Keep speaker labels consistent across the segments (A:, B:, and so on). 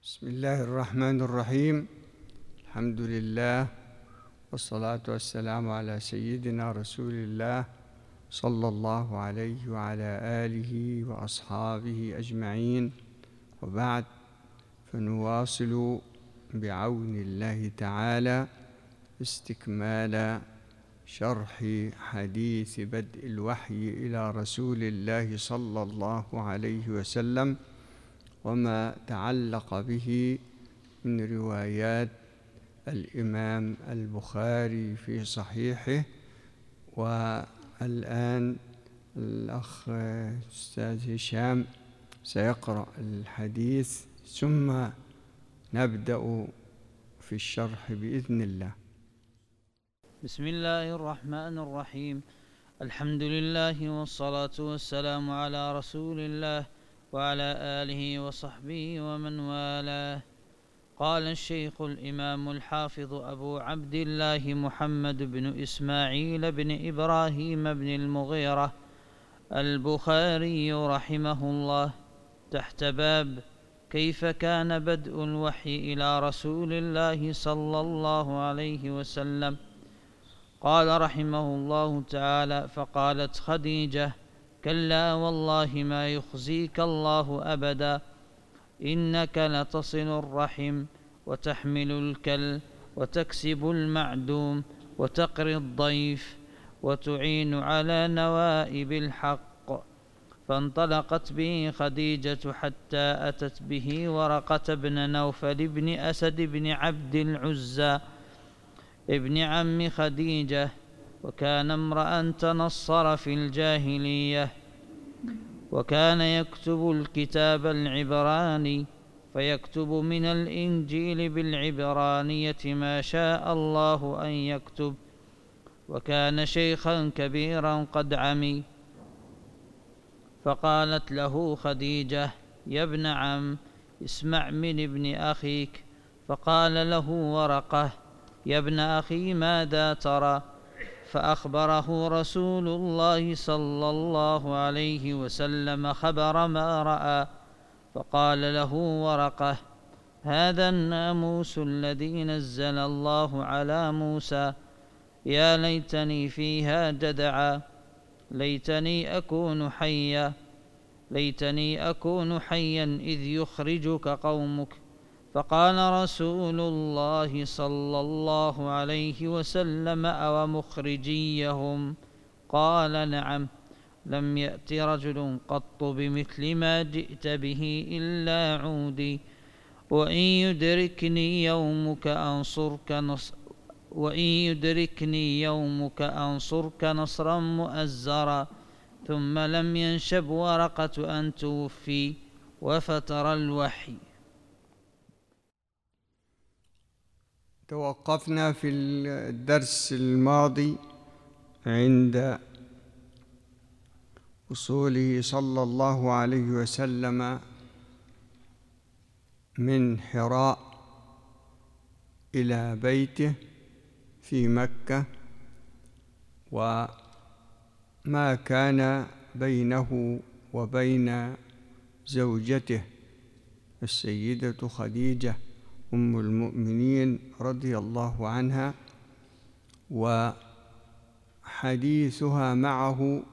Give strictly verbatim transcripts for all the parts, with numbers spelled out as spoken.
A: بسم الله الرحمن الرحيم. الحمد لله والصلاة والسلام على سيدنا رسول الله صلى الله عليه وعلى آله وأصحابه أجمعين، وبعد، فنواصل بعون الله تعالى استكمال شرح حديث بدء الوحي إلى رسول الله صلى الله عليه وسلم وما تعلق به من روايات الإمام البخاري في صحيحه. والآن الأخ أستاذ هشام سيقرأ الحديث ثم نبدأ في الشرح بإذن الله.
B: بسم الله الرحمن الرحيم. الحمد لله والصلاة والسلام على رسول الله وعلى آله وصحبه ومن والاه. قال الشيخ الإمام الحافظ أبو عبد الله محمد بن إسماعيل بن إبراهيم بن المغيرة البخاري رحمه الله تحت باب كيف كان بدء الوحي إلى رسول الله صلى الله عليه وسلم. قال رحمه الله تعالى: فقالت خديجة: كلا والله ما يخزيك الله أبدا، إنك لتصل الرحم وتحمل الكل وتكسب المعدوم وتقري الضيف وتعين على نوائب الحق. فانطلقت به خديجة حتى أتت به ورقة بن نوفل بن أسد بن عبد العزى ابن عم خديجة، وكان امرأ تنصر في الجاهلية، وكان يكتب الكتاب العبراني، فيكتب من الإنجيل بالعبرانية ما شاء الله أن يكتب، وكان شيخا كبيرا قد عمي. فقالت له خديجة: يا ابن عم، اسمع من ابن أخيك. فقال له ورقة: يا ابن أخي، ماذا ترى؟ فأخبره رسول الله صلى الله عليه وسلم خبر ما رأى. فقال له ورقة: هذا الناموس الذي نزل الله على موسى، يا ليتني فيها جدعا، ليتني أكون حيا ليتني أكون حيا إذ يخرجك قومك. فقال رسول الله صلى الله عليه وسلم: أو مخرجيهم؟ قال: نعم، لم يأت رجل قط بمثل ما جئت به إلا عودي، وإن يدركني يومك أنصرك نصر وإن يدركني يومك أنصرك نصرا مؤزرا. ثم لم ينشب ورقة أن توفي وفتر الوحي.
A: توقفنا في الدرس الماضي عند وصوله صلى الله عليه وسلم من حراء إلى بيته في مكة، وما كان بينه وبين زوجته السيدة خديجة أم المؤمنين رضي الله عنها، وحديثها معه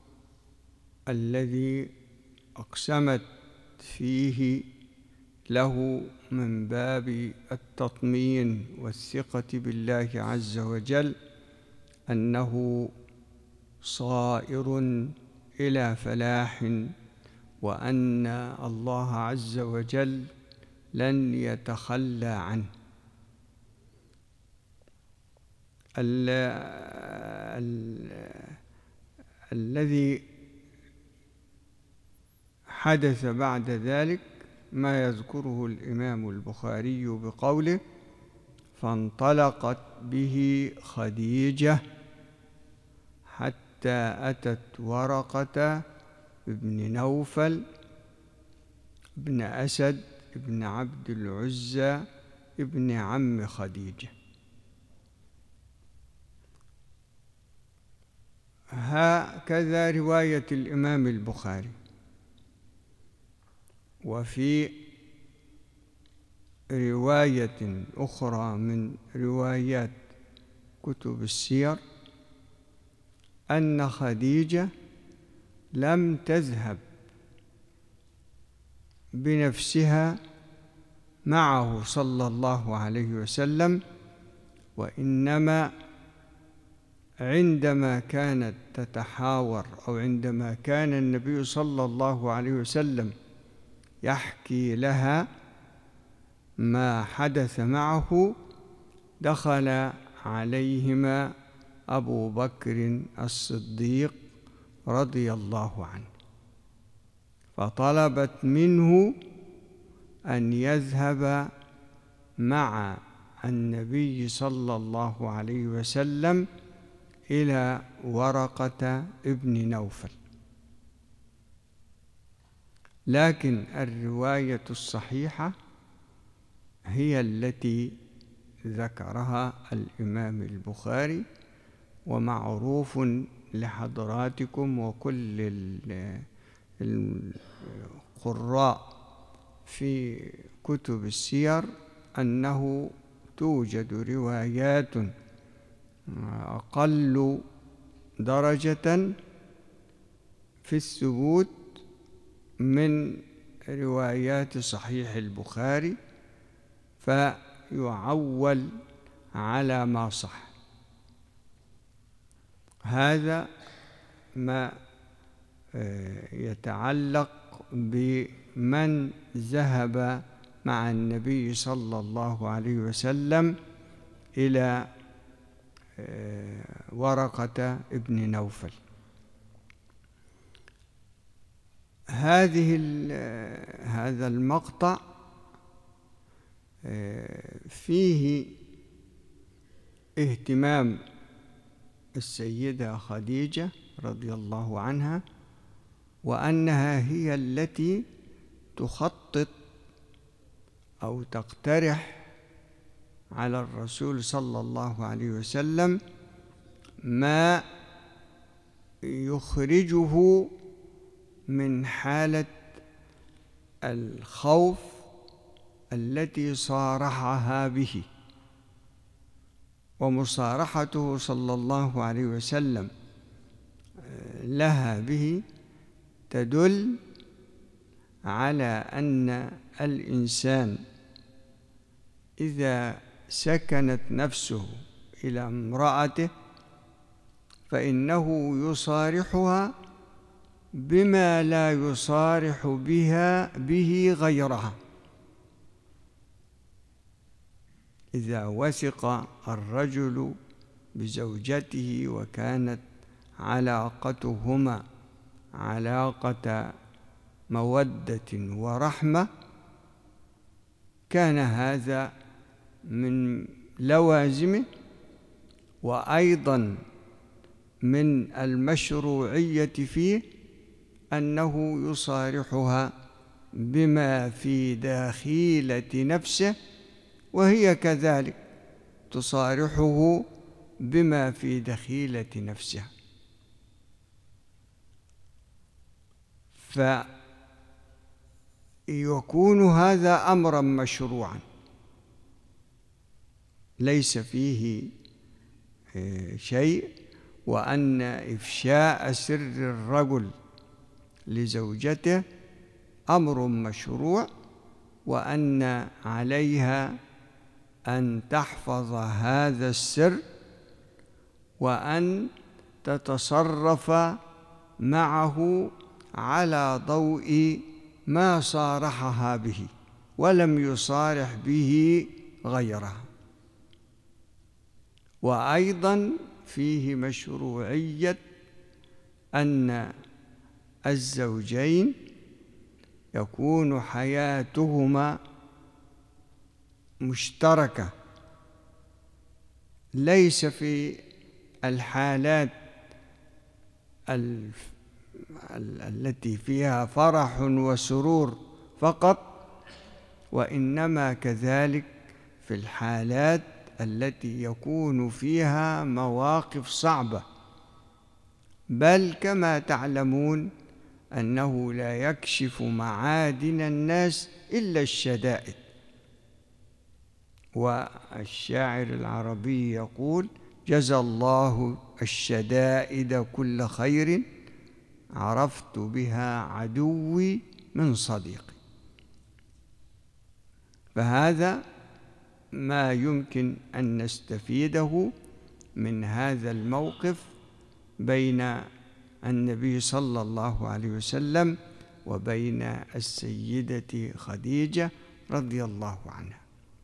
A: الذي أقسمت فيه له من باب التطمين والثقة بالله عز وجل أنه صائر إلى فلاح، وأن الله عز وجل لن يتخلى عنه. ال ال الذي حدث بعد ذلك ما يذكره الإمام البخاري بقوله: فانطلقت به خديجة حتى أتت ورقة ابن نوفل ابن أسد ابن عبد العزى ابن عم خديجة. هكذا رواية الإمام البخاري. وفي رواية أخرى من روايات كتب السير أن خديجة لم تذهب بنفسها معه صلى الله عليه وسلم، وإنما عندما كانت تتحاور أو عندما كان النبي صلى الله عليه وسلم يحكي لها ما حدث معه، دخل عليهما أبو بكر الصديق رضي الله عنه، فطلبت منه أن يذهب مع النبي صلى الله عليه وسلم إلى ورقة ابن نوفل. لكن الرواية الصحيحة هي التي ذكرها الإمام البخاري، ومعروف لحضراتكم وكل القراء في كتب السير أنه توجد روايات أقل درجة في الثبوت من روايات صحيح البخاري، فيعول على ما صح. هذا ما يتعلق بمن ذهب مع النبي صلى الله عليه وسلم إلى ورقة ابن نوفل. هذه هذا المقطع فيه اهتمام السيدة خديجة رضي الله عنها، وأنها هي التي تخطط أو تقترح على الرسول صلى الله عليه وسلم ما يخرجه من حالة الخوف التي صارحها به. ومصارحته صلى الله عليه وسلم لها به تدل على أن الإنسان إذا سكنت نفسه إلى امرأته فإنه يصارحها بما لا يصارح بها به غيرها. إذا وثق الرجل بزوجته وكانت علاقتهما علاقة مودة ورحمة، كان هذا من لوازمه، وأيضا من المشروعية فيه أنه يصارحها بما في داخلة نفسه، وهي كذلك تصارحه بما في دخيلة نفسها. فيكون هذا أمرا مشروعا ليس فيه شيء، وأن إفشاء سر الرجل لزوجته أمر مشروع، وأن عليها أن تحفظ هذا السر وأن تتصرف معه على ضوء ما صارحها به ولم يصارح به غيرها. وأيضا فيه مشروعية أن الزوجين يكون حياتهما مشتركة، ليس في الحالات التي فيها فرح وسرور فقط، وإنما كذلك في الحالات التي يكون فيها مواقف صعبة. بل كما تعلمون أنه لا يكشف معادن الناس إلا الشدائد، والشاعر العربي يقول: جزى الله الشدائد كل خير، عرفت بها عدوي من صديقي. فهذا ما يمكن أن نستفيده من هذا الموقف بين النبي صلى الله عليه وسلم وبين السيدة خديجة رضي الله عنها.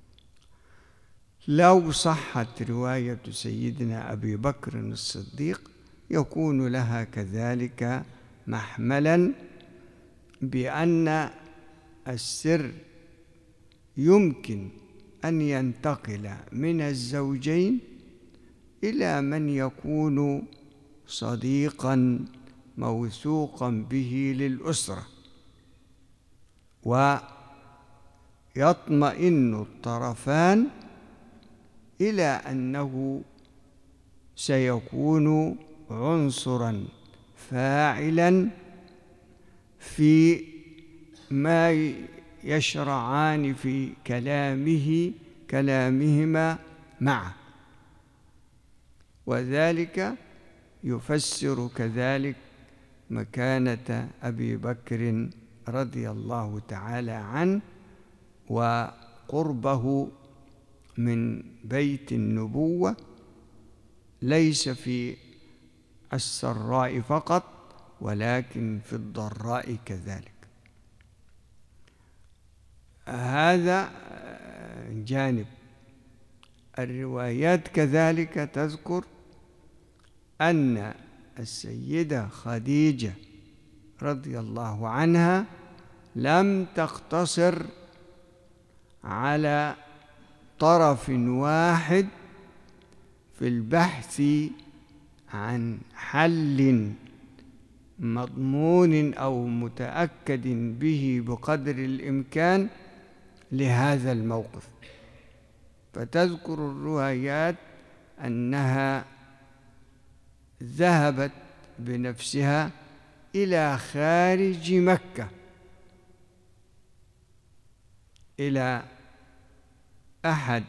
A: لو صحت رواية سيدنا أبي بكر الصديق يكون لها كذلك محملا بأن السر يمكن أن ينتقل من الزوجين إلى من يكون صديقا موثوقا به للأسرة، ويطمئن الطرفان إلى أنه سيكون عنصرا فاعلا في ما يشرعان في كلامه كلامهما معه. وذلك يفسر كذلك مكانة أبي بكر رضي الله تعالى عنه وقربه من بيت النبوة، ليس في السراء فقط ولكن في الضراء كذلك. هذا جانب. الروايات كذلك تذكر أن السيدة خديجة رضي الله عنها لم تقتصر على طرف واحد في البحث عن حل مضمون أو متأكد به بقدر الإمكان لهذا الموقف، فتذكر الروايات أنها ذهبت بنفسها إلى خارج مكة، إلى أحد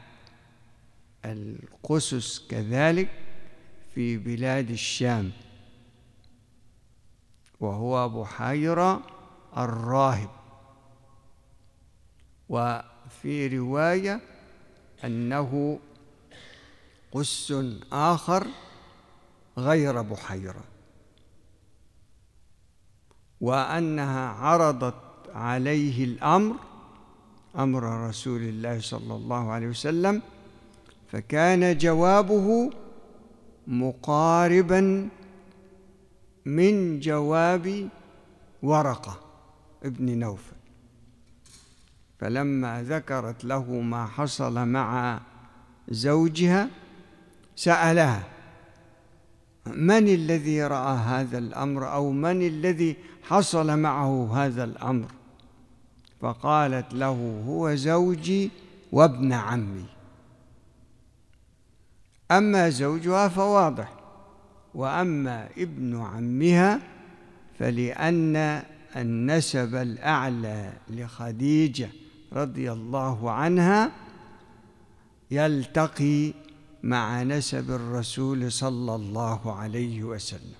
A: القسس كذلك في بلاد الشام، وهو بحيرة الراهب. وفي رواية أنه قس آخر غير بحيرة، وأنها عرضت عليه الأمر، أمر رسول الله صلى الله عليه وسلم، فكان جوابه مقاربا من جواب ورقة ابن نوفل. فلما ذكرت له ما حصل مع زوجها سألها: من الذي رأى هذا الأمر، أو من الذي حصل معه هذا الأمر؟ فقالت له: هو زوجي وابن عمي. أما زوجها فواضح، وأما ابن عمها فلأن النسب الأعلى لخديجة رضي الله عنها يلتقي مع نسب الرسول صلى الله عليه وسلم.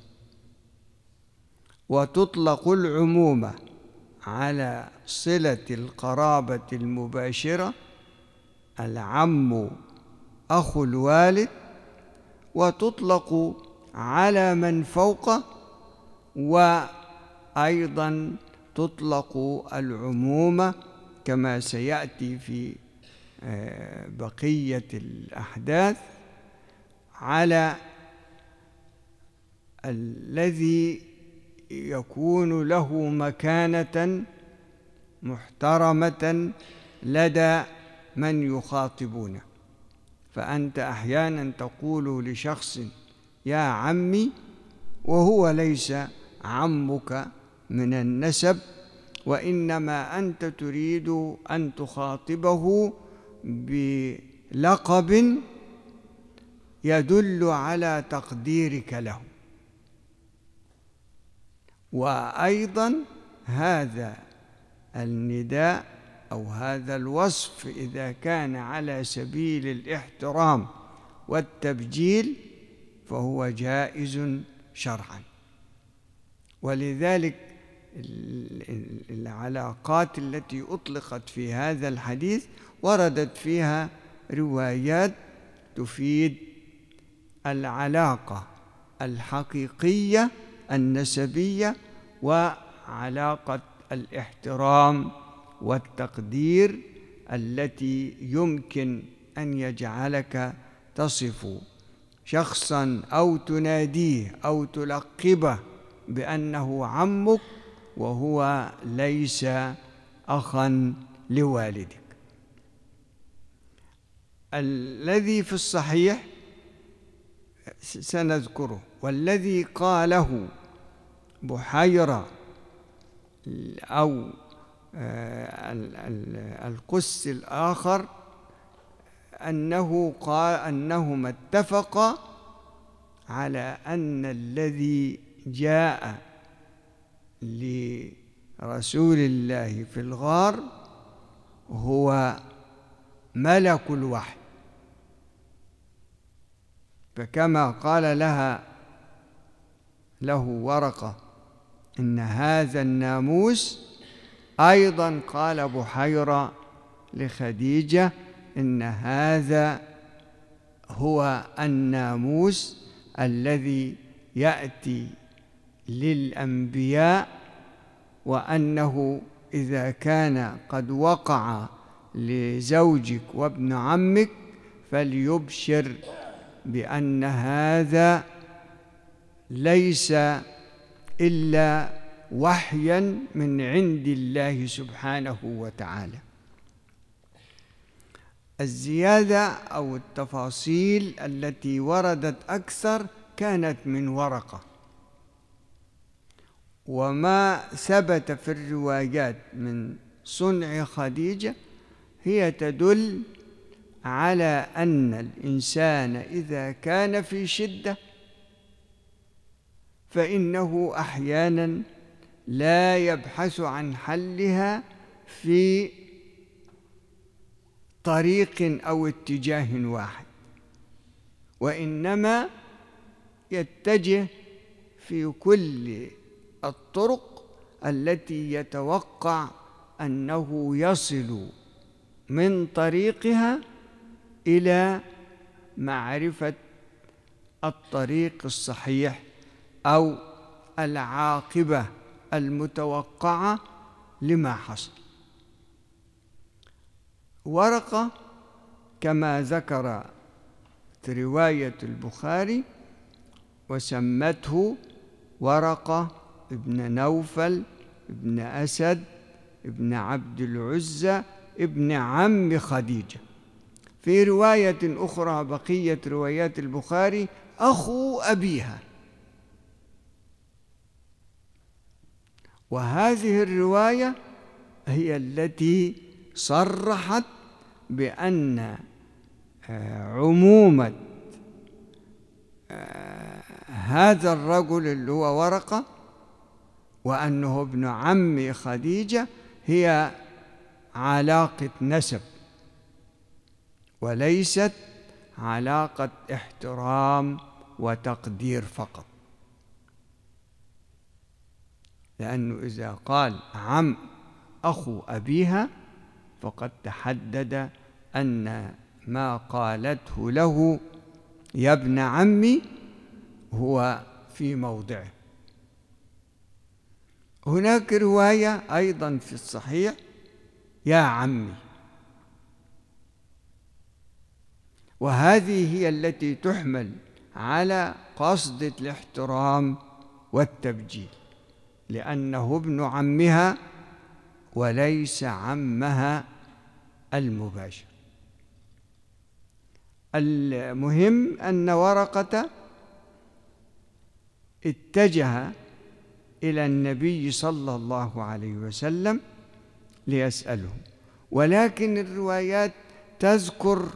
A: وتطلق العمومة على صلة القرابة المباشرة، العم أخو الوالد، وتطلق على من فوقه، وأيضا تطلق العمومة كما سيأتي في بقية الأحداث على الذي يكون له مكانة محترمة لدى من يخاطبونه. فأنت أحيانا تقول لشخص يا عمي وهو ليس عمك من النسب، وإنما أنت تريد أن تخاطبه بلقب يدل على تقديرك له. وأيضا هذا النداء أو هذا الوصف إذا كان على سبيل الاحترام والتبجيل فهو جائز شرعا. ولذلك العلاقات التي أطلقت في هذا الحديث وردت فيها روايات تفيد العلاقة الحقيقية النسبية وعلاقة الاحترام والتقدير التي يمكن أن يجعلك تصف شخصا أو تناديه أو تلقبه بأنه عمك وهو ليس أخا لوالدك. الذي في الصحيح سنذكره، والذي قاله بحيرة أو القس الآخر أنه قال أنهما اتفقا على أن الذي جاء لرسول الله في الغار هو ملك الوحي، فكما قال لها له ورقة إن هذا الناموس، أيضا قال بحيرة لخديجة إن هذا هو الناموس الذي يأتي للأنبياء، وأنه إذا كان قد وقع لزوجك وابن عمك فليبشر بأن هذا ليس إلا وحيا من عند الله سبحانه وتعالى. الزيادة أو التفاصيل التي وردت أكثر كانت من ورقة، وما ثبت في الروايات من صنع خديجة هي تدل على أن الإنسان إذا كان في شدة فإنه أحيانا لا يبحث عن حلها في طريق أو اتجاه واحد، وإنما يتجه في كل الطرق التي يتوقع أنه يصل من طريقها إلى معرفة الطريق الصحيح أو العاقبة المتوقعة لما حصل. ورقة كما ذكر رواية البخاري وسمته ورقة ابن نوفل ابن أسد ابن عبد العزى ابن عم خديجة. في رواية أخرى بقية روايات البخاري أخو أبيها، وهذه الرواية هي التي صرحت بأن عمومة هذا الرجل اللي هو ورقة وأنه ابن عم خديجة هي علاقة نسب وليست علاقة احترام وتقدير فقط، لأنه إذا قال عم أخو أبيها فقد تحدد أن ما قالته له يا ابن عمي هو في موضعه. هناك رواية أيضا في الصحيح يا عمي، وهذه هي التي تحمل على قصد الاحترام والتبجيل، لأنه ابن عمها وليس عمها المباشر. المهم أن ورقة اتجه إلى النبي صلى الله عليه وسلم ليسأله، ولكن الروايات تذكر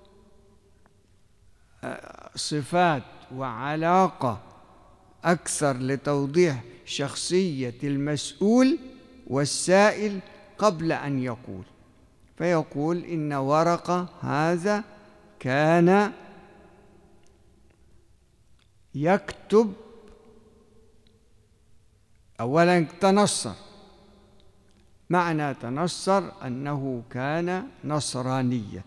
A: صفات وعلاقة أكثر لتوضيح شخصية المسؤول والسائل قبل أن يقول. فيقول إن ورقة هذا كان يكتب، أولا تنصر، معنى تنصر أنه كان نصرانيا،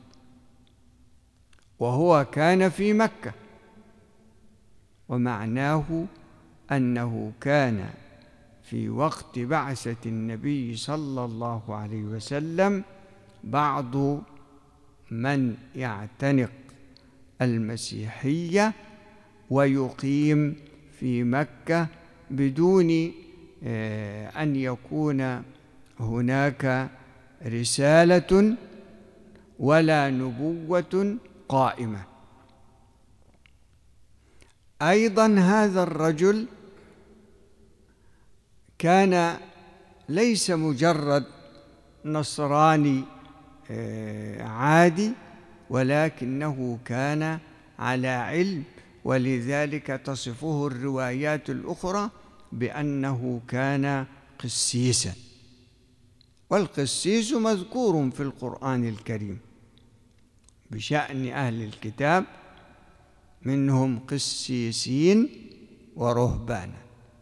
A: وهو كان في مكة، ومعناه أنه كان في وقت بعثة النبي صلى الله عليه وسلم بعض من يعتنق المسيحية ويقيم في مكة بدون أن يكون هناك رسالة ولا نبوة قائمة. أيضا هذا الرجل كان ليس مجرد نصراني عادي، ولكنه كان على علم، ولذلك تصفه الروايات الأخرى بأنه كان قسيسا، والقسيس مذكور في القرآن الكريم بشأن أهل الكتاب، منهم قسيسين ورهبانا،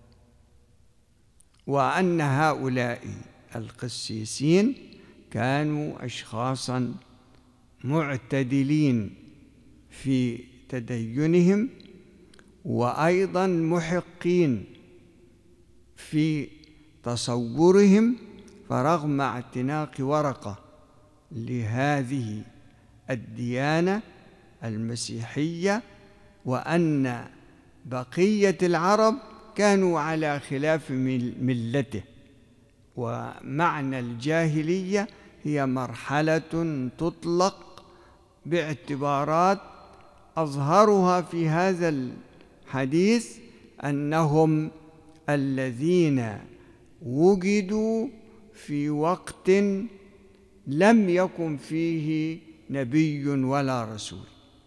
A: وأن هؤلاء القسيسين كانوا أشخاصا معتدلين في تدينهم، وأيضا محقين في تصورهم، فرغم اعتناق ورقة لهذه الديانة المسيحية وأن بقية العرب كانوا على خلاف ملته. ومعنى الجاهلية هي مرحلة تطلق باعتبارات أظهرها في هذا الحديث أنهم الذين وجدوا في وقت لم يكن فيه نبي ولا رسول،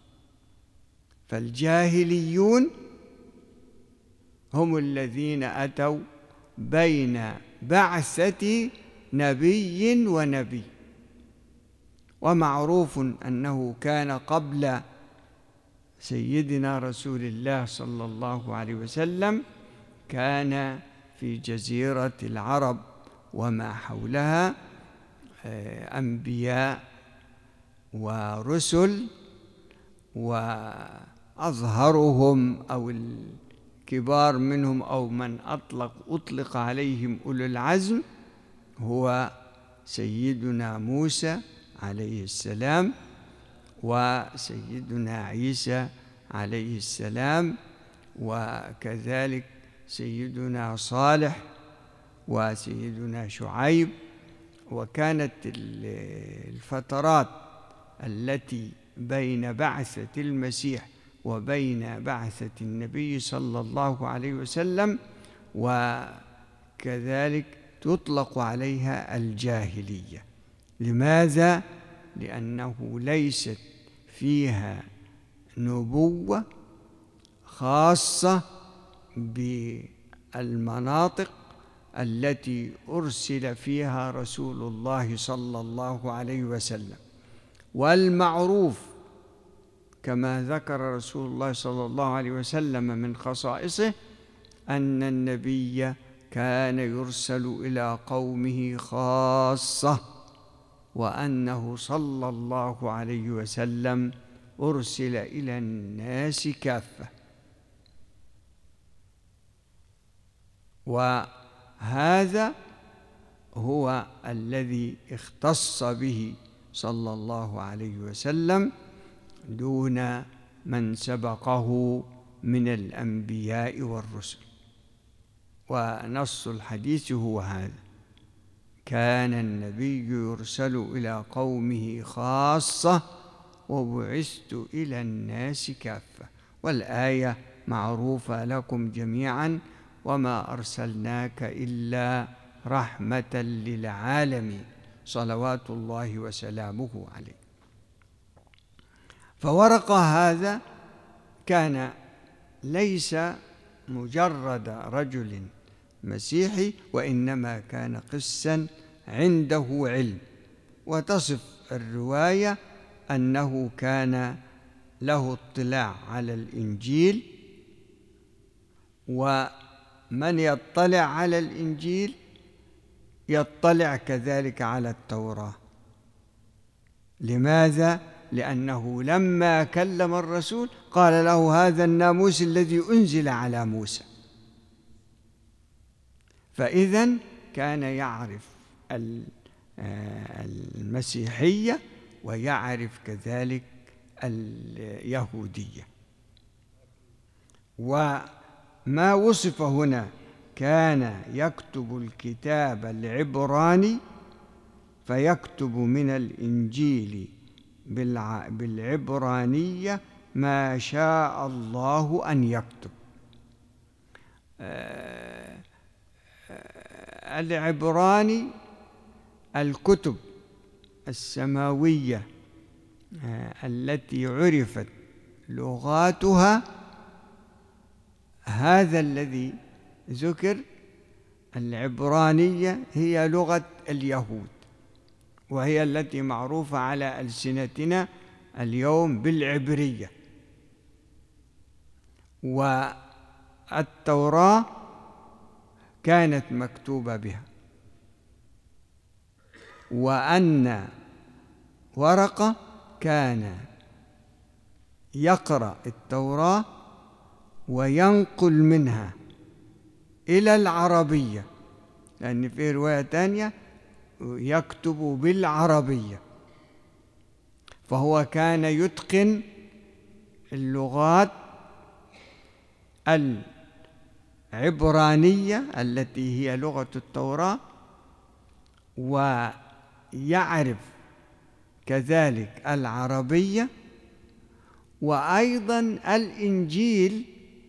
A: فالجاهليون هم الذين أتوا بين بعثة نبي ونبي. ومعروف أنه كان قبل سيدنا رسول الله صلى الله عليه وسلم كان في جزيرة العرب وما حولها أنبياء ورسل، وأظهرهم أو الكبار منهم أو من أطلق أطلق عليهم أولو العزم هو سيدنا موسى عليه السلام، وسيدنا عيسى عليه السلام، وكذلك سيدنا صالح وسيدنا شعيب. وكانت الفترات التي بين بعثة المسيح وبين بعثة النبي صلى الله عليه وسلم وكذلك تطلق عليها الجاهلية. لماذا؟ لأنه ليست فيها نبوة خاصة بالمناطق التي أرسل فيها رسول الله صلى الله عليه وسلم. والمعروف كما ذكر رسول الله صلى الله عليه وسلم من خصائصه أن النبي كان يرسل إلى قومه خاصة، وأنه صلى الله عليه وسلم أرسل إلى الناس كافة. وهذا هو الذي اختص به صلى الله عليه وسلم دون من سبقه من الأنبياء والرسل. ونص الحديث هو هذا: كان النبي يرسل إلى قومه خاصة وبعثت إلى الناس كافة. والآية معروفة لكم جميعا: وما أرسلناك إلا رحمة للعالمين، صلوات الله وسلامه عليه. فورقة هذا كان ليس مجرد رجل مسيحي، وإنما كان قسا عنده علم، وتصف الرواية أنه كان له اطلاع على الإنجيل، ومن يطلع على الإنجيل يطلع كذلك على التوراة. لماذا؟ لأنه لما كلم الرسول قال له هذا الناموس الذي أنزل على موسى، فإذن كان يعرف المسيحية ويعرف كذلك اليهودية. وما وصف هنا كان يكتب الكتاب العبراني، فيكتب من الإنجيل بالعبرانية ما شاء الله أن يكتب. العبراني الكتب السماوية التي عرفت لغاتها، هذا الذي ذكر العبرانية هي لغة اليهود، وهي التي معروفة على ألسنتنا اليوم بالعبرية. والتوراة كانت مكتوبة بها، وأن ورقة كان يقرأ التوراة وينقل منها إلى العربية، لأن في رواية تانية يكتب بالعربية، فهو كان يتقن اللغات العبرانية التي هي لغة التوراة، ويعرف كذلك العربية، وأيضا الإنجيل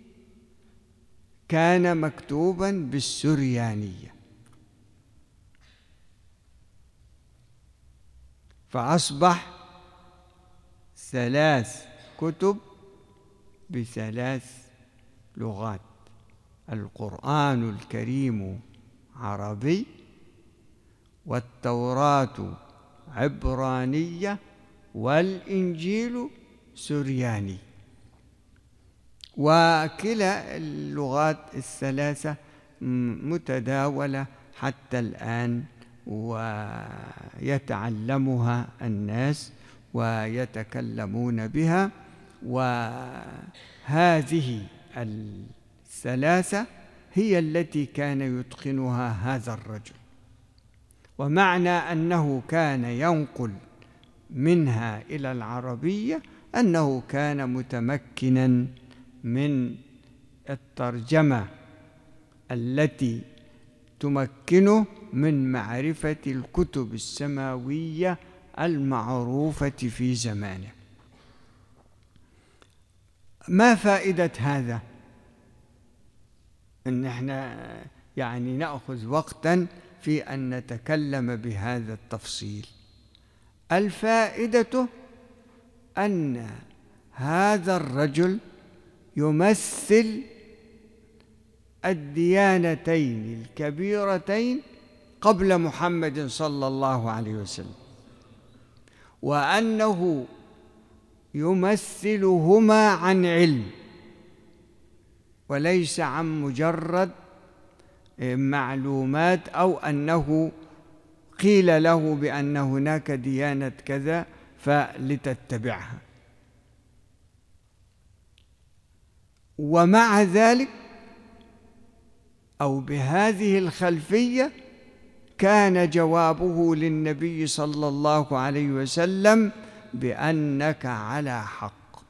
A: كان مكتوبا بالسريانية، فأصبح ثلاث كتب بثلاث لغات: القرآن الكريم عربي، والتوراة عبرانية، والإنجيل سرياني. وكلا اللغات الثلاثة متداولة حتى الآن، ويتعلمها الناس ويتكلمون بها. وهذه الثلاثة هي التي كان يتقنها هذا الرجل. ومعنى أنه كان ينقل منها إلى العربية أنه كان متمكنا من الترجمة التي تمكنه من معرفة الكتب السماوية المعروفة في زمانه. ما فائدة هذا؟ إن احنا يعني نأخذ وقتا في أن نتكلم بهذا التفصيل. الفائدة أن هذا الرجل يمثل الديانتين الكبيرتين قبل محمد صلى الله عليه وسلم، وأنه يمثلهما عن علم وليس عن مجرد معلومات، أو أنه قيل له بأن هناك ديانة كذا فلتتبعها. ومع ذلك أو بهذه الخلفية كان جوابه للنبي صلى الله عليه وسلم بأنك على حق.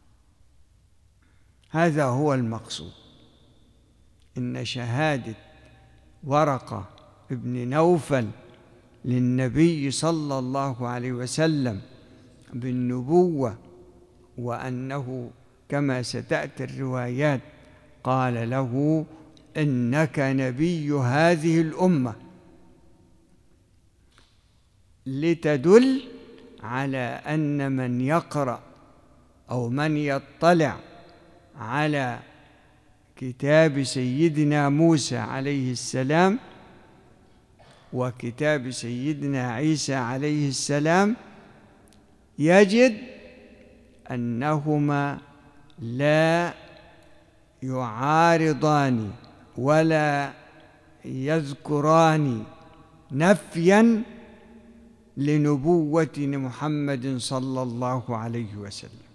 A: هذا هو المقصود. إن شهادة ورقة ابن نوفل للنبي صلى الله عليه وسلم بالنبوة، وأنه كما ستأتي الروايات قال له إنك نبي هذه الأمة، لتدل على أن من يقرأ أو من يطلع على كتاب سيدنا موسى عليه السلام وكتاب سيدنا عيسى عليه السلام يجد أنهما لا يعارضان ولا يذكران نفيا لنبوة محمد صلى الله عليه وسلم.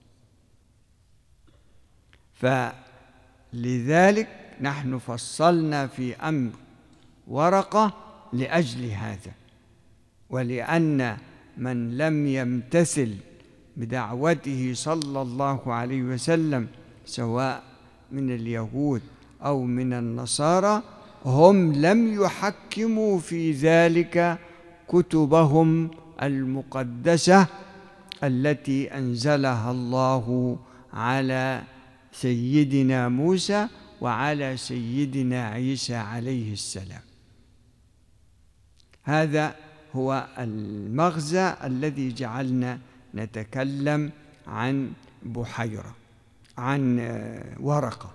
A: فلذلك نحن فصلنا في أمر ورقة لأجل هذا، ولأن من لم يمتثل بدعوته صلى الله عليه وسلم سواء من اليهود أو من النصارى هم لم يحكموا في ذلك كتبهم المقدسة التي أنزلها الله على سيدنا موسى وعلى سيدنا عيسى عليه السلام. هذا هو المغزى الذي جعلنا نتكلم عن بحيرة، عن ورقة.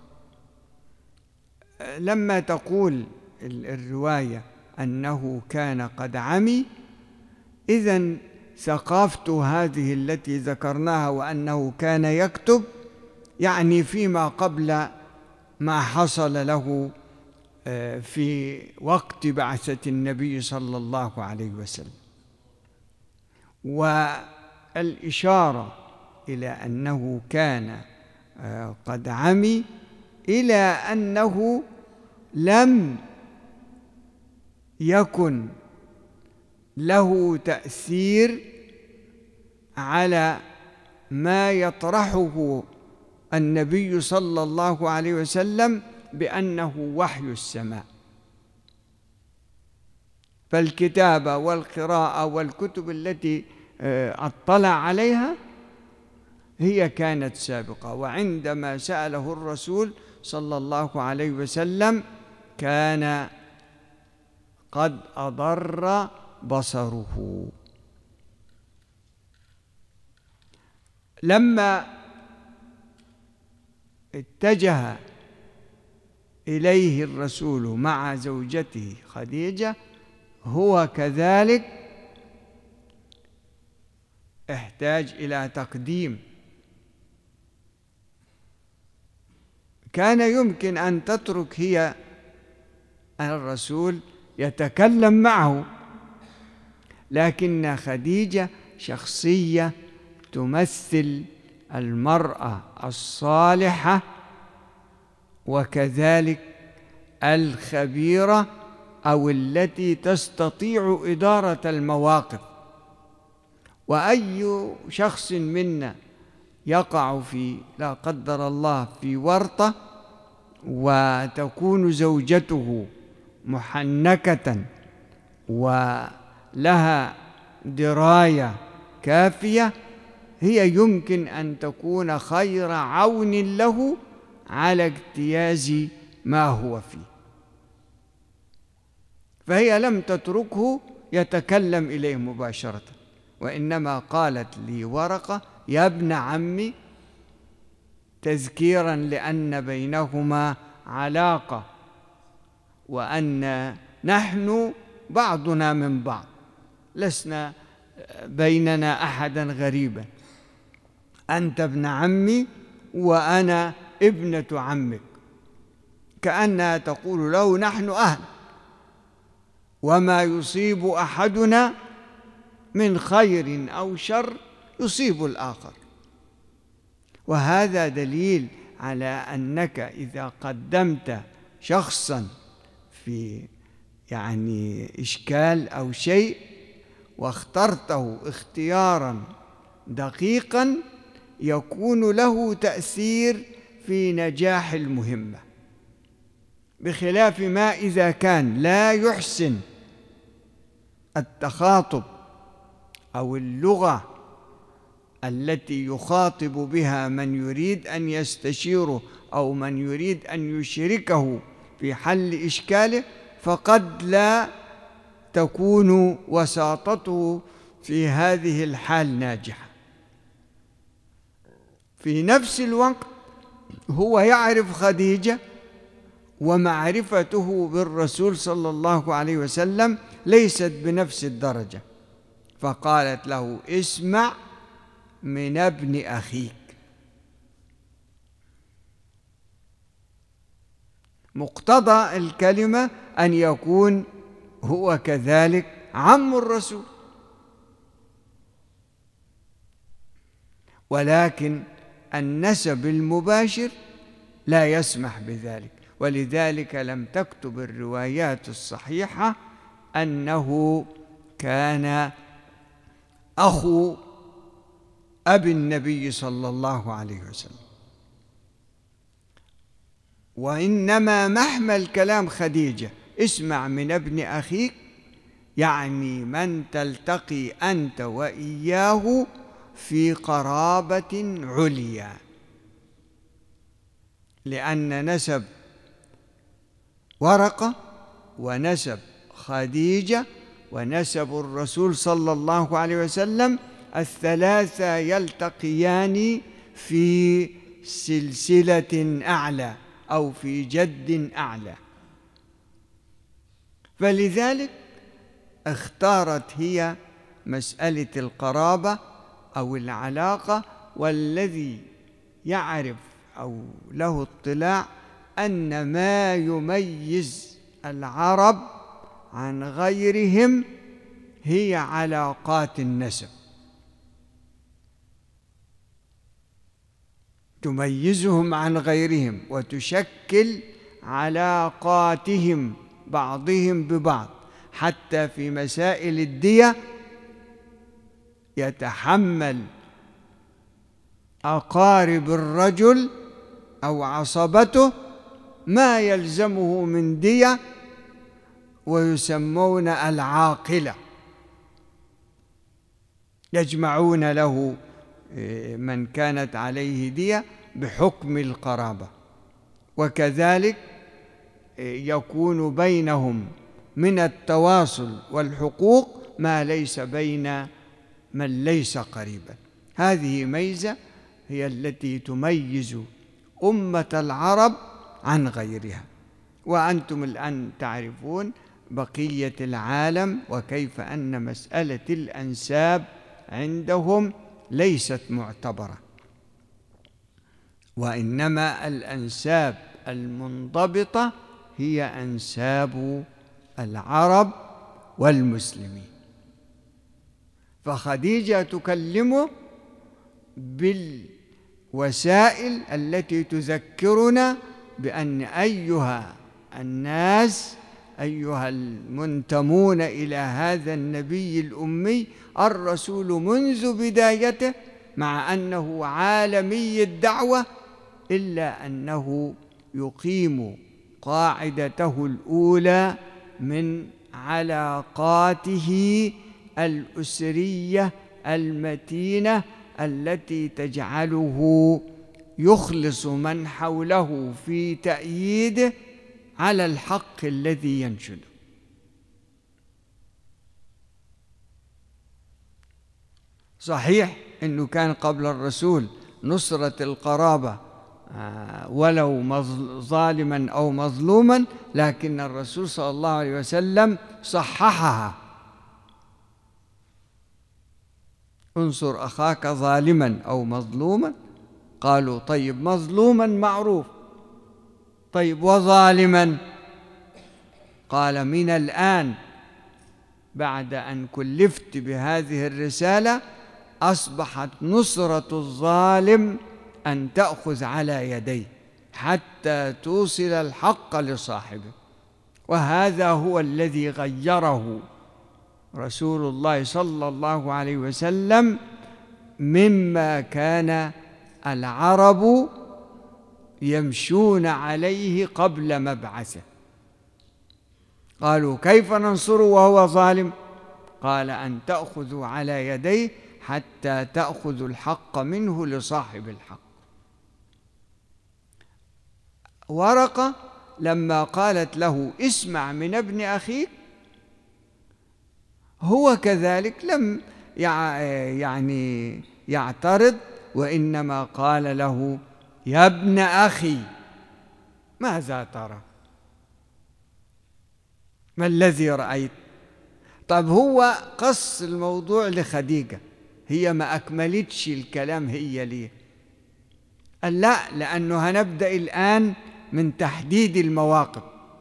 A: لما تقول الرواية أنه كان قد عمي، إذن ثقافته هذه التي ذكرناها وأنه كان يكتب يعني فيما قبل ما حصل له في وقت بعثة النبي صلى الله عليه وسلم. والإشارة إلى أنه كان قد عمي إلى أنه لم يكن له تأثير على ما يطرحه النبي صلى الله عليه وسلم بأنه وحي السماء. فالكتابة والقراءة والكتب التي اطلع عليها هي كانت سابقة، وعندما سأله الرسول صلى الله عليه وسلم كان قد أضر بصره. لما اتجه إليه الرسول مع زوجته خديجة هو كذلك احتاج إلى تقديم. كان يمكن أن تترك هي الرسول يتكلم معه، لكن خديجة شخصية تمثل المرأة الصالحة وكذلك الخبيرة أو التي تستطيع إدارة المواقف. وأي شخص منا يقع في لا قدر الله في ورطة وتكون زوجته محنكة ولها دراية كافية، هي يمكن أن تكون خير عون له على اجتياز ما هو فيه. فهي لم تتركه يتكلم إليه مباشرة، وإنما قالت لي ورقة يا ابن عمي، تذكيرا لأن بينهما علاقة وأن نحن بعضنا من بعض، لسنا بيننا أحدا غريبا، أنت ابن عمي وأنا ابنة عمك، كأنها تقول له نحن أهل، وما يصيب أحدنا من خير أو شر يصيب الآخر. وهذا دليل على أنك إذا قدمت شخصا في يعني إشكال أو شيء واخترته اختيارا دقيقا يكون له تأثير في نجاح المهمة، بخلاف ما إذا كان لا يحسن التخاطب أو اللغة التي يخاطب بها من يريد أن يستشيره أو من يريد أن يشركه في حل إشكاله، فقد لا تكون وساطته في هذه الحال ناجحة. في نفس الوقت هو يعرف خديجة، ومعرفته بالرسول صلى الله عليه وسلم ليست بنفس الدرجة، فقالت له: اسمع من ابن أخيك. مقتضى الكلمة أن يكون هو كذلك عم الرسول، ولكن النسب المباشر لا يسمح بذلك، ولذلك لم تكتب الروايات الصحيحة أنه كان أخو أبي النبي صلى الله عليه وسلم، وإنما محمل كلام خديجة اسمع من ابن أخيك يعني من تلتقي أنت وإياه في قرابة عليا، لأن نسب ورقة ونسب خديجة ونسب الرسول صلى الله عليه وسلم الثلاثة يلتقيان في سلسلة أعلى أو في جد أعلى، فلذلك اختارت هي مسألة القرابة أو العلاقة. والذي يعرف أو له اطلاع أن ما يميز العرب عن غيرهم هي علاقات النسب، تميزهم عن غيرهم وتشكل علاقاتهم بعضهم ببعض، حتى في مسائل الدية يتحمل أقارب الرجل أو عصبته ما يلزمه من دية، ويسمون العاقلة، يجمعون له من كانت عليه دية بحكم القرابة، وكذلك يكون بينهم من التواصل والحقوق ما ليس بين من ليس قريبا. هذه ميزة هي التي تميز أمة العرب عن غيرها. وأنتم الآن تعرفون بقية العالم وكيف أن مسألة الأنساب عندهم ليست معتبرة، وإنما الأنساب المنضبطة هي أنساب العرب والمسلمين. فخديجة تكلمه بالوسائل التي تذكرنا بأن أيها الناس، أيها المنتمون إلى هذا النبي الأمي الرسول منذ بدايته، مع أنه عالمي الدعوة، إلا أنه يقيم قاعدته الأولى من علاقاته الأسرية المتينة التي تجعله يخلص من حوله في تأييده على الحق الذي ينشده. صحيح أنه كان قبل الرسول نصرة القرابة ولو ظالما أو مظلوما، لكن الرسول صلى الله عليه وسلم صححها: انصر أخاك ظالما أو مظلوما. قالوا: طيب مظلوما معروف، طيب وظالما؟ قال: من الآن بعد أن كلفت بهذه الرسالة أصبحت نصرة الظالم أن تأخذ على يديه حتى توصل الحق لصاحبه. وهذا هو الذي غيره رسول الله صلى الله عليه وسلم مما كان العرب يمشون عليه قبل مبعثه. قالوا: كيف ننصره وهو ظالم؟ قال: أن تأخذوا على يديه حتى تأخذوا الحق منه لصاحب الحق. ورقة لما قالت له: اسمع من ابن أخيك، هو كذلك لم يعني يعترض، وإنما قال له: يا ابن أخي، ماذا ترى؟ ما الذي رأيت؟ طب هو قص الموضوع لخديجة، هي ما أكملتش الكلام هي ليه؟ قال لا، لأنه هنبدأ الآن من تحديد المواقف.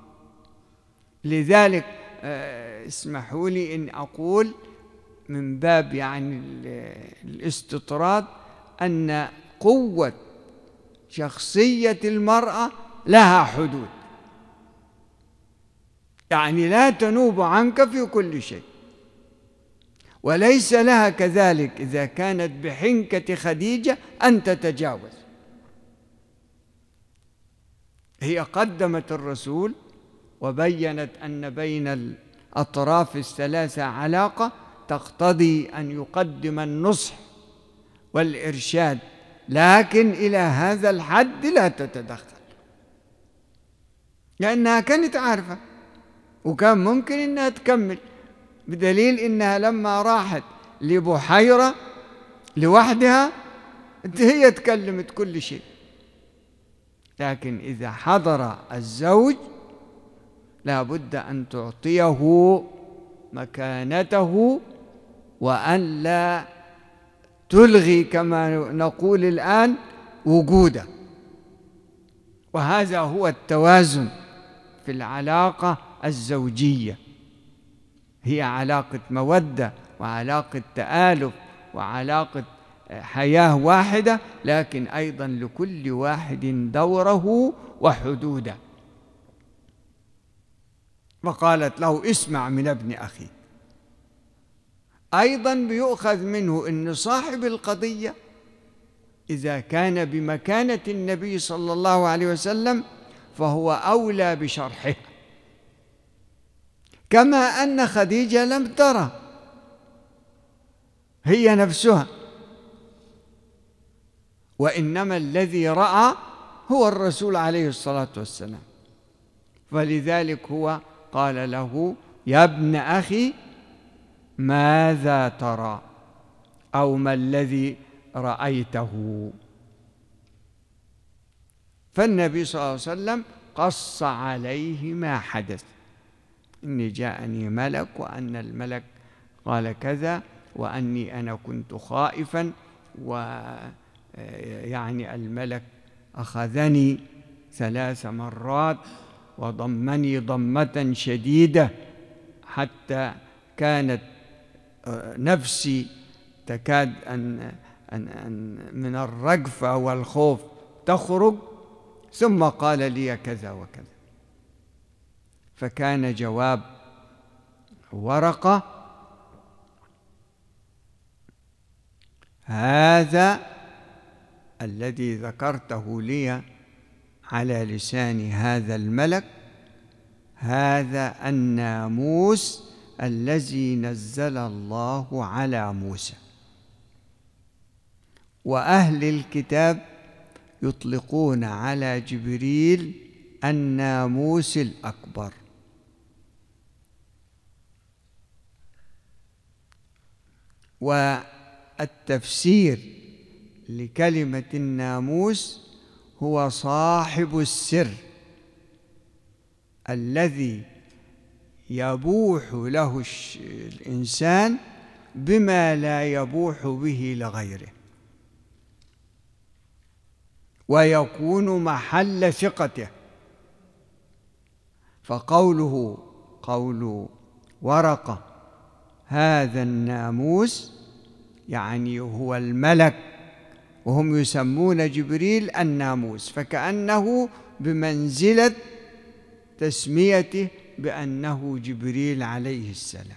A: لذلك اسمحوا لي إن أقول من باب يعني الاستطراد أن قوة شخصية المرأة لها حدود، يعني لا تنوب عنك في كل شيء، وليس لها كذلك إذا كانت بحنكة خديجة أن تتجاوز. هي قدمت الرسول وبينت أن بين الأطراف الثلاثة علاقة تقتضي أن يقدم النصح والإرشاد، لكن إلى هذا الحد لا تتدخل، لأنها كانت عارفة وكان ممكن أنها تكمل، بدليل أنها لما راحت لبحيرة لوحدها هي تكلمت كل شيء. لكن إذا حضر الزوج لا بد أن تعطيه مكانته، وأن لا تلغي كما نقول الآن وجوده. وهذا هو التوازن في العلاقة الزوجية، هي علاقة مودة وعلاقة تآلف وعلاقة حياة واحدة، لكن أيضا لكل واحد دوره وحدوده. وقالت له اسمع من ابن أخي. أيضا بيؤخذ منه أن صاحب القضية إذا كان بمكانة النبي صلى الله عليه وسلم فهو أولى بشرحه، كما أن خديجة لم ترى هي نفسها، وإنما الذي رأى هو الرسول عليه الصلاة والسلام. فلذلك هو قال له يا ابن أخي ماذا ترى، أو ما الذي رأيته. فالنبي صلى الله عليه وسلم قص عليه ما حدث، إني جاءني ملك وأن الملك قال كذا، وأني أنا كنت خائفا، ويعني الملك أخذني ثلاث مرات وضمني ضمة شديدة حتى كانت نفسي تكاد أن, أن, أن من الرجفة والخوف تخرج، ثم قال لي كذا وكذا. فكان جواب ورقة هذا الذي ذكرته لي على لسان هذا الملك، هذا الناموس الذي نزل الله على موسى. وأهل الكتاب يطلقون على جبريل الناموس الأكبر. والتفسير لكلمة الناموس هو صاحب السر الذي يبوح له الإنسان بما لا يبوح به لغيره، ويكون محل ثقته. فقوله قول ورقة هذا الناموس يعني هو الملك، وهم يسمون جبريل الناموس، فكأنه بمنزلة تسميته بأنه جبريل عليه السلام.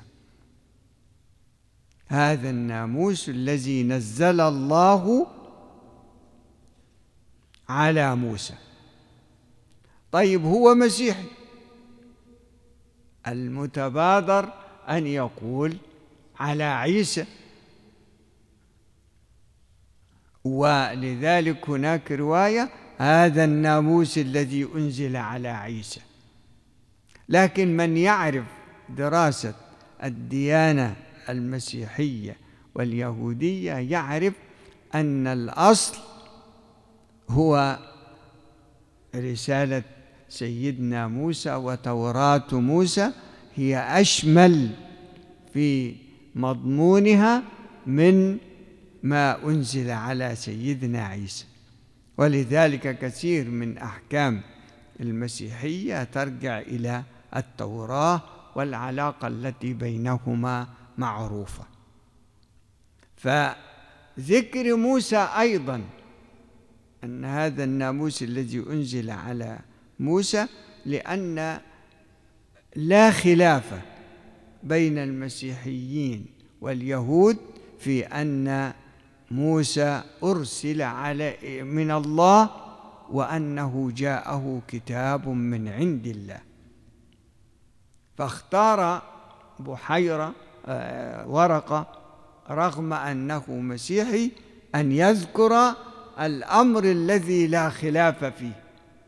A: هذا الناموس الذي نزل الله على موسى. طيب هو مسيحي، المتبادر أن يقول على عيسى، ولذلك هناك رواية هذا الناموس الذي أنزل على عيسى. لكن من يعرف دراسة الديانة المسيحية واليهودية يعرف أن الأصل هو رسالة سيدنا موسى، وتوراة موسى هي أشمل في مضمونها من ما أنزل على سيدنا عيسى. ولذلك كثير من أحكام المسيحية ترجع إلى التوراة، والعلاقة التي بينهما معروفة. فذكر موسى أيضا أن هذا الناموس الذي أنزل على موسى، لأن لا خلاف بين المسيحيين واليهود في أن موسى أرسل على من الله، وأنه جاءه كتاب من عند الله. فاختار بحيرة ورقة رغم أنه مسيحي أن يذكر الأمر الذي لا خلاف فيه،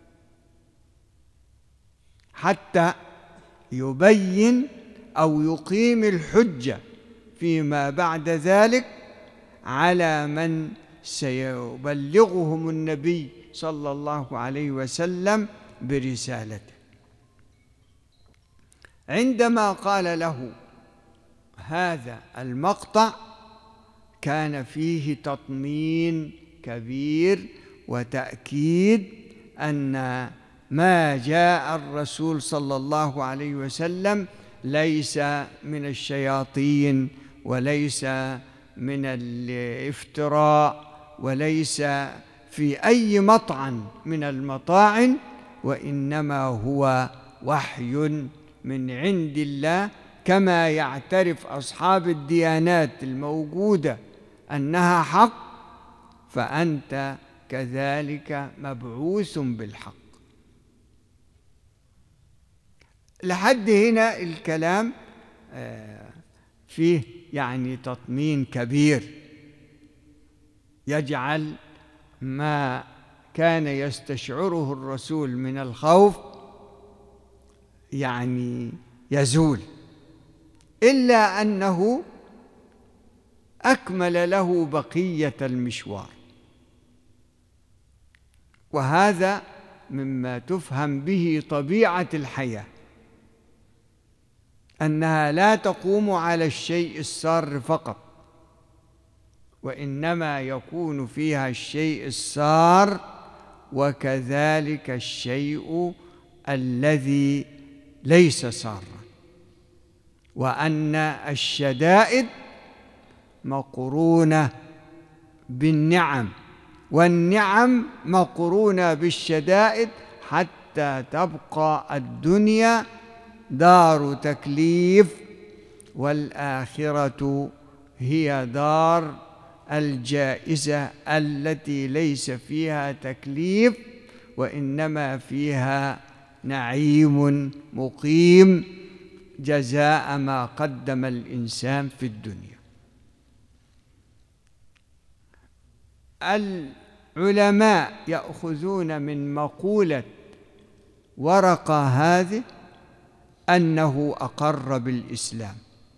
A: حتى يبين أو يقيم الحجة فيما بعد ذلك على من سيبلغهم النبي صلى الله عليه وسلم برسالته. عندما قال له هذا المقطع كان فيه تطمين كبير وتأكيد أن ما جاء الرسول صلى الله عليه وسلم ليس من الشياطين، وليس من الافتراء، وليس في أي مطعن من المطاعن، وإنما هو وحي من عند الله، كما يعترف أصحاب الديانات الموجودة أنها حق، فأنت كذلك مبعوث بالحق. لحد هنا الكلام فيه يعني تطمين كبير يجعل ما كان يستشعره الرسول من الخوف يعني يزول، إلا أنه أكمل له بقية المشوار. وهذا مما تفهم به طبيعة الحياة، أنها لا تقوم على الشيء السار فقط، وإنما يكون فيها الشيء السار وكذلك الشيء الذي ليس سارا، وأن الشدائد مقرونة بالنعم، والنعم مقرونة بالشدائد، حتى تبقى الدنيا دار تكليف، والآخرة هي دار الجائزة التي ليس فيها تكليف، وإنما فيها نعيم مقيم جزاء ما قدم الإنسان في الدنيا. العلماء يأخذون من مقولة ورقة هذه أنه أقر بالإسلام،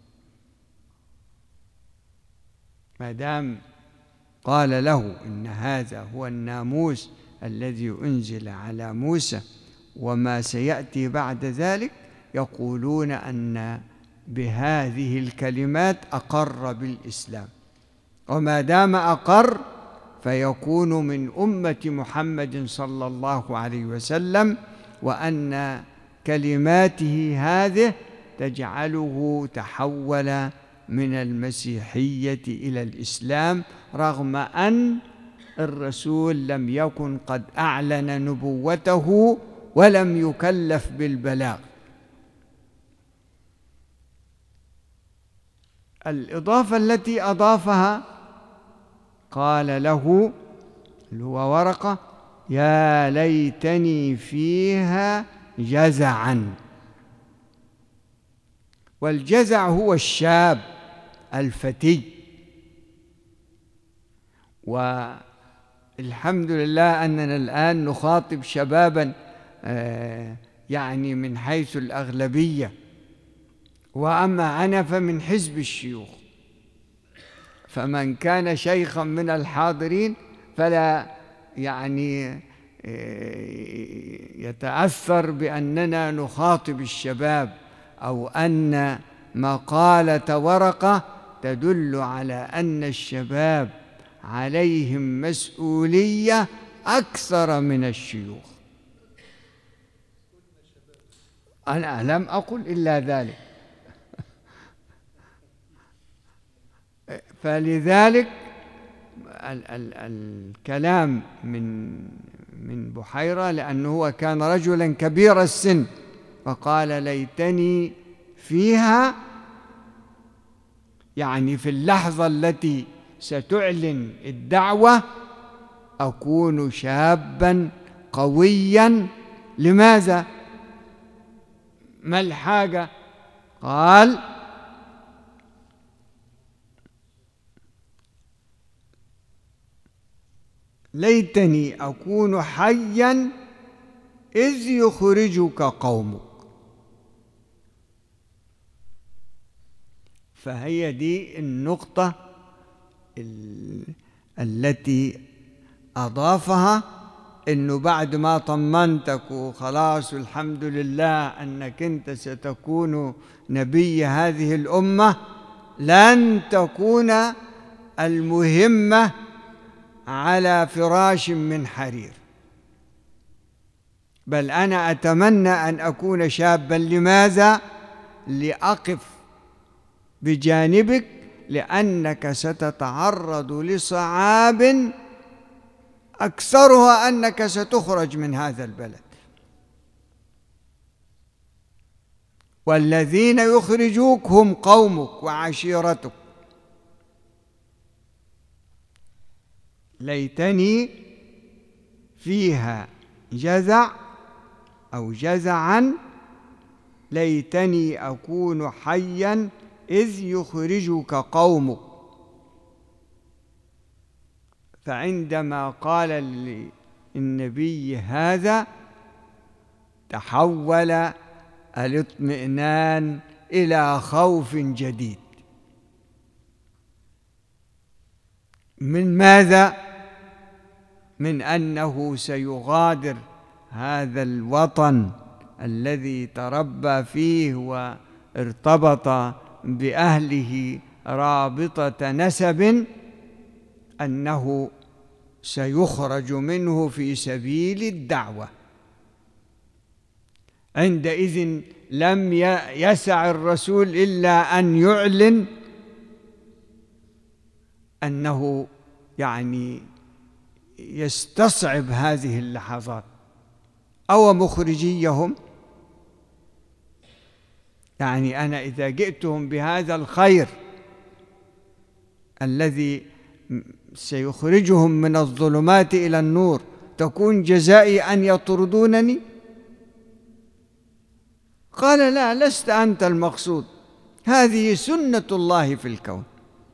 A: ما دام قال له إن هذا هو الناموس الذي أنزل على موسى وما سيأتي بعد ذلك، يقولون أن بهذه الكلمات أقر بالإسلام، وما دام أقر فيكون من أمة محمد صلى الله عليه وسلم، وأن كلماته هذه تجعله تحول من المسيحية إلى الإسلام، رغم أن الرسول لم يكن قد أعلن نبوته ولم يكلف بالبلاغ. الإضافة التي أضافها قال له اللي هو ورقة: يا ليتني فيها جزعا. والجزع هو الشاب الفتي، والحمد لله أننا الآن نخاطب شبابا يعني من حيث الأغلبية، وأما أنا فمن حزب الشيوخ، فمن كان شيخا من الحاضرين فلا يعني يتأثر بأننا نخاطب الشباب، أو أن مقالة ورقة تدل على أن الشباب عليهم مسؤولية أكثر من الشيوخ. أنا لم أقل إلا ذلك. فلذلك ال ال الكلام من من بحيرة، لأنه هو كان رجلا كبير السن، فقال ليتني فيها، يعني في اللحظة التي ستعلن الدعوة أكون شابا قويا. لماذا؟ ما الحاجة؟ قال ليتني أكون حيا إذ يخرجك قومك. فهي دي النقطة التي أضافها، إنه بعد ما طمنتك وخلاص الحمد لله أنك أنت ستكون نبي هذه الأمة، لن تكون المهمة على فراش من حرير، بل أنا أتمنى أن أكون شابا. لماذا؟ لأقف بجانبك، لأنك ستتعرض لصعاب أكثرها أنك ستخرج من هذا البلد، والذين يخرجوك هم قومك وعشيرتك. ليتني فيها جزع أو جزعا، ليتني أكون حيا إذ يخرجك قومك. فعندما قال للنبي هذا تحول الاطمئنان إلى خوف جديد. من ماذا؟ من أنه سيغادر هذا الوطن الذي تربى فيه وارتبط بأهله رابطة نسب، أنه سيخرج منه في سبيل الدعوة. عندئذ لم يسع الرسول إلا أن يعلن أنه يعني يستصعب هذه اللحظات. أو مخرجيهم، يعني أنا إذا جئتهم بهذا الخير الذي سيخرجهم من الظلمات إلى النور، تكون جزائي أن يطردونني؟ قال لا، لست أنت المقصود، هذه سنة الله في الكون.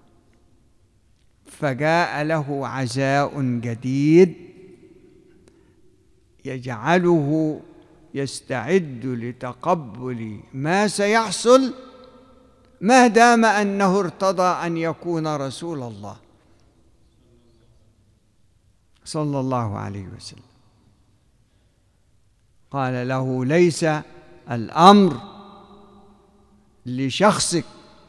A: فجاء له عزاء جديد يجعله يستعد لتقبل ما سيحصل، ما دام أنه ارتضى أن يكون رسول الله صلى الله عليه وسلم. قال له ليس الأمر لشخصك،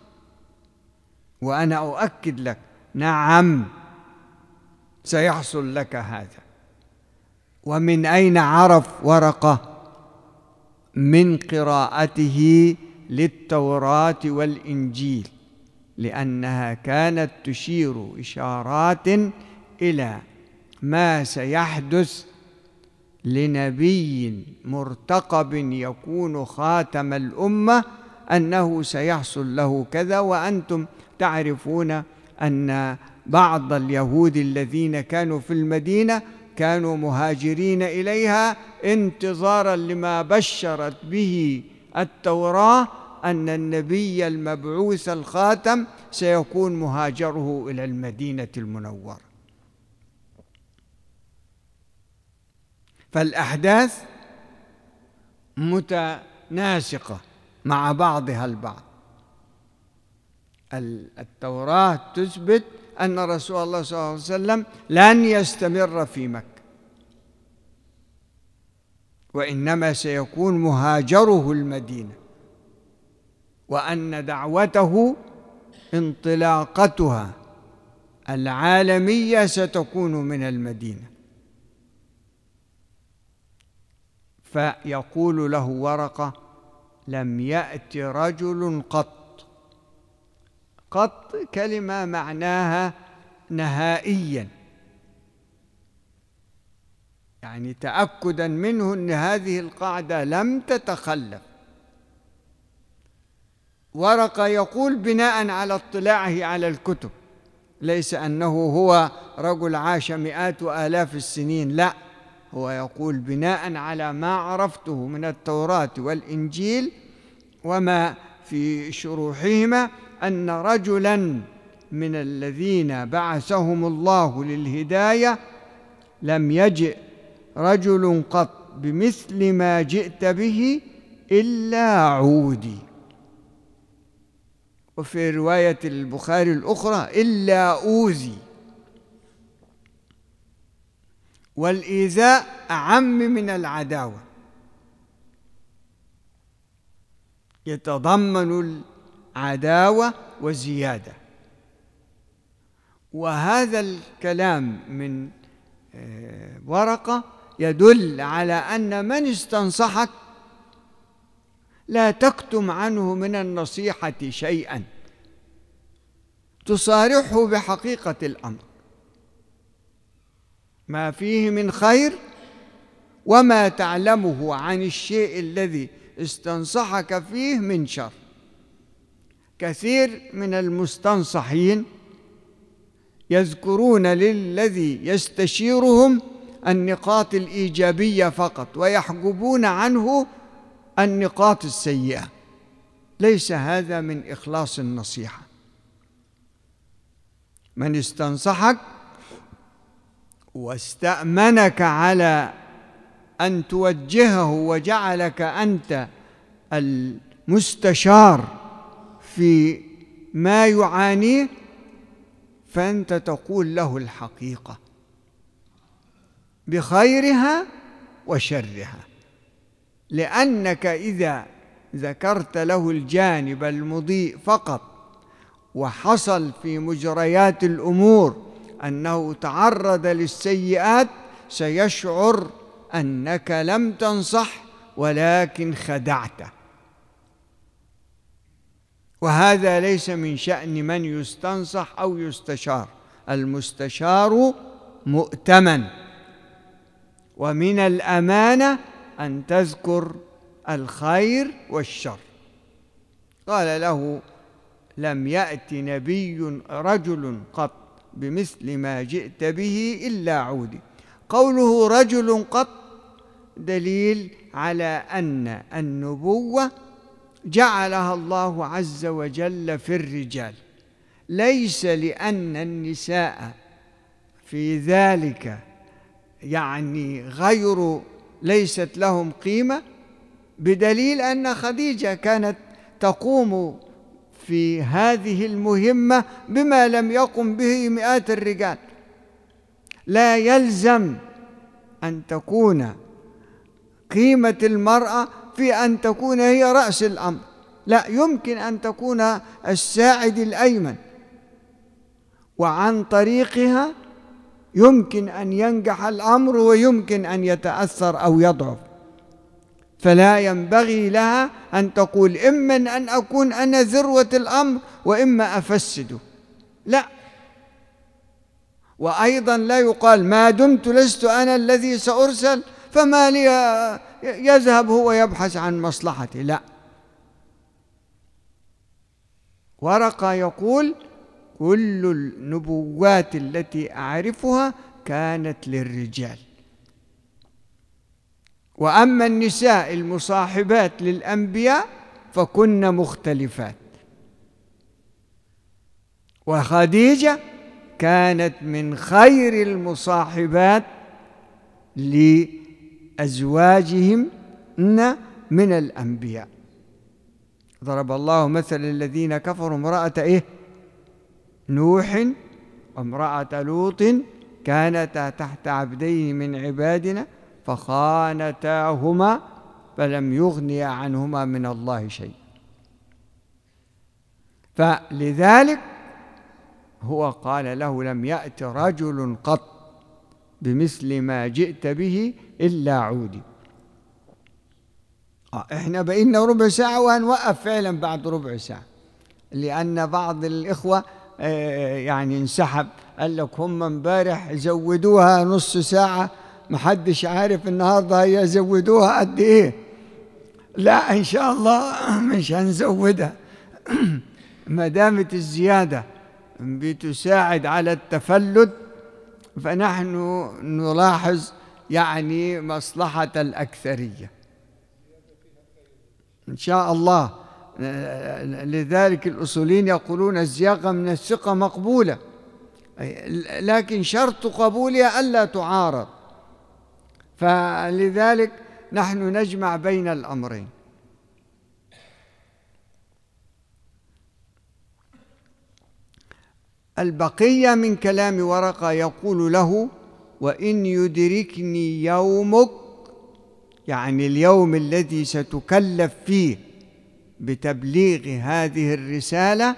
A: وأنا أؤكد لك نعم سيحصل لك هذا. ومن أين عرف ورقة؟ من قراءته للتوراة والإنجيل، لأنها كانت تشير إشارات إلى ما سيحدث لنبي مرتقب يكون خاتم الأمة، أنه سيحصل له كذا. وأنتم تعرفون أن بعض اليهود الذين كانوا في المدينة كانوا مهاجرين إليها انتظارا لما بشرت به التوراة، أن النبي المبعوث الخاتم سيكون مهاجره إلى المدينة المنورة. فالأحداث متناسقة مع بعضها البعض. التوراة تثبت أن رسول الله صلى الله عليه وسلم لن يستمر في مكة، وإنما سيكون مهاجره المدينة. وأن دعوته انطلاقتها العالمية ستكون من المدينة. فيقول له ورقة: لم يأت رجل قط. قط كلمة معناها نهائيا، يعني تأكدا منه أن هذه القاعدة لم تتخلف. ورقة يقول بناء على اطلاعه على الكتب، ليس أنه هو رجل عاش مئات وآلاف السنين، لا، هو يقول بناء على ما عرفته من التوراة والإنجيل وما في شروحهما أن رجلا من الذين بعثهم الله للهداية لم يجئ رجل قط بمثل ما جئت به إلا عودي. وفي رواية البخاري الأخرى: إلا أوذي. والإيذاء أعم من العداوة، يتضمن العداوة وزيادة. وهذا الكلام من ورقة يدل على أن من استنصحك لا تكتم عنه من النصيحة شيئا، تصارحه بحقيقة الأمر، ما فيه من خير وما تعلمه عن الشيء الذي استنصحك فيه من شر. كثير من المستنصحين يذكرون للذي يستشيرهم النقاط الإيجابية فقط، ويحجبون عنه النقاط السيئة. ليس هذا من إخلاص النصيحة. من استنصحك واستأمنك على أن توجهه وجعلك أنت المستشار في ما يعانيه، فأنت تقول له الحقيقة بخيرها وشرها، لأنك إذا ذكرت له الجانب المضيء فقط وحصل في مجريات الأمور أنه تعرض للسيئات، سيشعر أنك لم تنصح ولكن خدعته. وهذا ليس من شأن من يستنصح أو يستشار. المستشار مؤتمن، ومن الأمانة أن تذكر الخير والشر. قال له: لم يأت نبي رجل قط بمثل ما جئت به إلا عودي. قوله رجل قط دليل على أن النبوة جعلها الله عز وجل في الرجال، ليس لأن النساء في ذلك يعني غير ليست لهم قيمة، بدليل أن خديجة كانت تقوم في هذه المهمة بما لم يقم به مئات الرجال. لا يلزم أن تكون قيمة المرأة في أن تكون هي رأس الأمر، لا، يمكن أن تكون الساعد الأيمن، وعن طريقها يمكن أن ينجح الأمر ويمكن أن يتأثر أو يضعف. فلا ينبغي لها أن تقول إما أن أكون أنا ذروة الأمر وإما أفسده، لا. وأيضا لا يقال ما دمت لست أنا الذي سأرسل فما لي يذهب هو يبحث عن مصلحتي، لا. ورقة يقول: كل النبوات التي أعرفها كانت للرجال، وأما النساء المصاحبات للأنبياء فكن مختلفات. وخديجة كانت من خير المصاحبات لأزواجهم من الأنبياء. ضرب الله مثل الذين كفروا امرأة إيه؟ نوح وامرأة لوط كانتا تحت عبدين من عبادنا فخانتاهما فلم يغنيا عنهما من الله شيء. فلذلك هو قال له: لم يأت رجل قط بمثل ما جئت به إلا عودي. آه إحنا بقينا ربع ساعة وهنوقف فعلا بعد ربع ساعة، لأن بعض الإخوة آه يعني انسحب، قال لك هم امبارح زودوها نص ساعة، محدش عارف النهاردة هيزودوها قد إيه. لا إن شاء الله مش هنزودها ما دامت الزيادة بتساعد على التفلت، فنحن نلاحظ يعني مصلحة الأكثرية إن شاء الله. لذلك الأصوليين يقولون: الزياغة من الثقة مقبولة، لكن شرط قبولها ألا تعارض. فلذلك نحن نجمع بين الأمرين. البقية من كلام ورقة يقول له: وإن يدركني يومك، يعني اليوم الذي ستكلف فيه بتبليغ هذه الرسالة،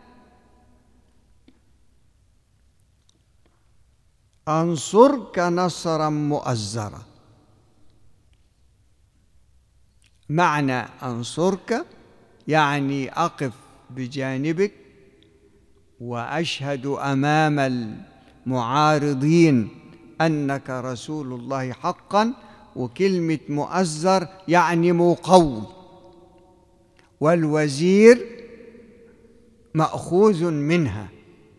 A: أنصرك نصرا مؤزرا. معنى أنصرك يعني أقف بجانبك وأشهد أمام المعارضين أنك رسول الله حقا. وكلمة مؤزر يعني مقوي، والوزير مأخوذ منها.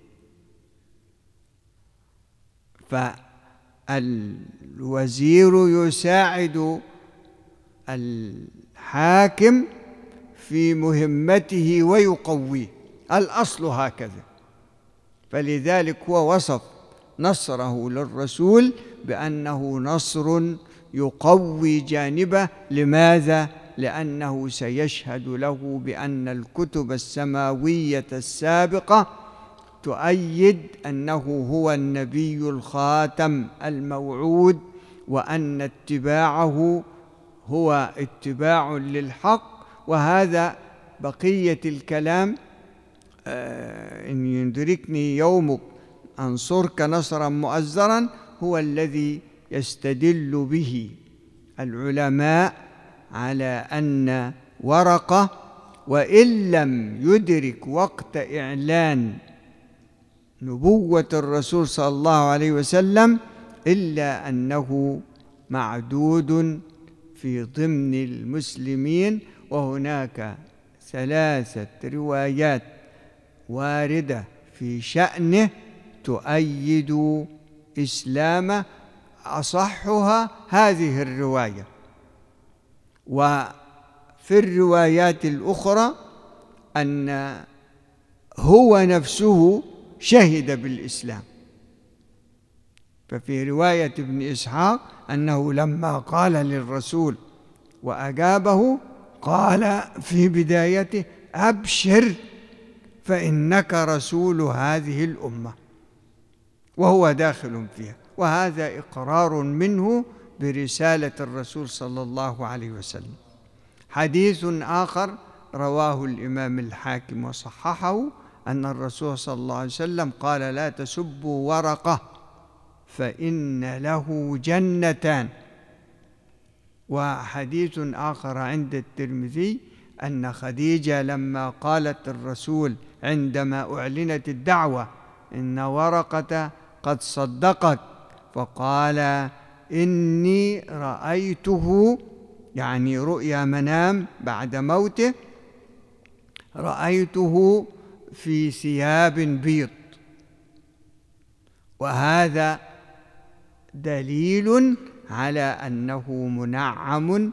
A: فالوزير يساعد الحاكم في مهمته ويقويه، الأصل هكذا. فلذلك هو وصف نصره للرسول بأنه نصر يقوي جانبه. لماذا؟ لأنه سيشهد له بأن الكتب السماوية السابقة تؤيد أنه هو النبي الخاتم الموعود، وأن اتباعه هو اتباع للحق. وهذا بقية الكلام: إن يدركني يومك أنصرك نصرا مؤزرا، هو الذي يستدل به العلماء على أن ورقة وإن لم يدرك وقت إعلان نبوة الرسول صلى الله عليه وسلم إلا أنه معدود في ضمن المسلمين. وهناك ثلاثة روايات واردة في شأنه تؤيد إسلامه، أصحها هذه الرواية. وفي الروايات الأخرى أن هو نفسه شهد بالإسلام. ففي رواية ابن إسحاق أنه لما قال للرسول وأجابه قال في بدايته: أبشر فإنك رسول هذه الأمة، وهو داخل فيها. وهذا إقرار منه برسالة الرسول صلى الله عليه وسلم. حديث آخر رواه الإمام الحاكم وصححه أن الرسول صلى الله عليه وسلم قال: لا تسبوا ورقة فإن له جنتان. وحديث آخر عند الترمذي أن خديجة لما قالت الرسول عندما أعلنت الدعوة: إن ورقة قد صدقك، فقال: إني رأيته، يعني رؤيا منام بعد موته، رأيته في ثياب بيض. وهذا دليل على أنه منعم،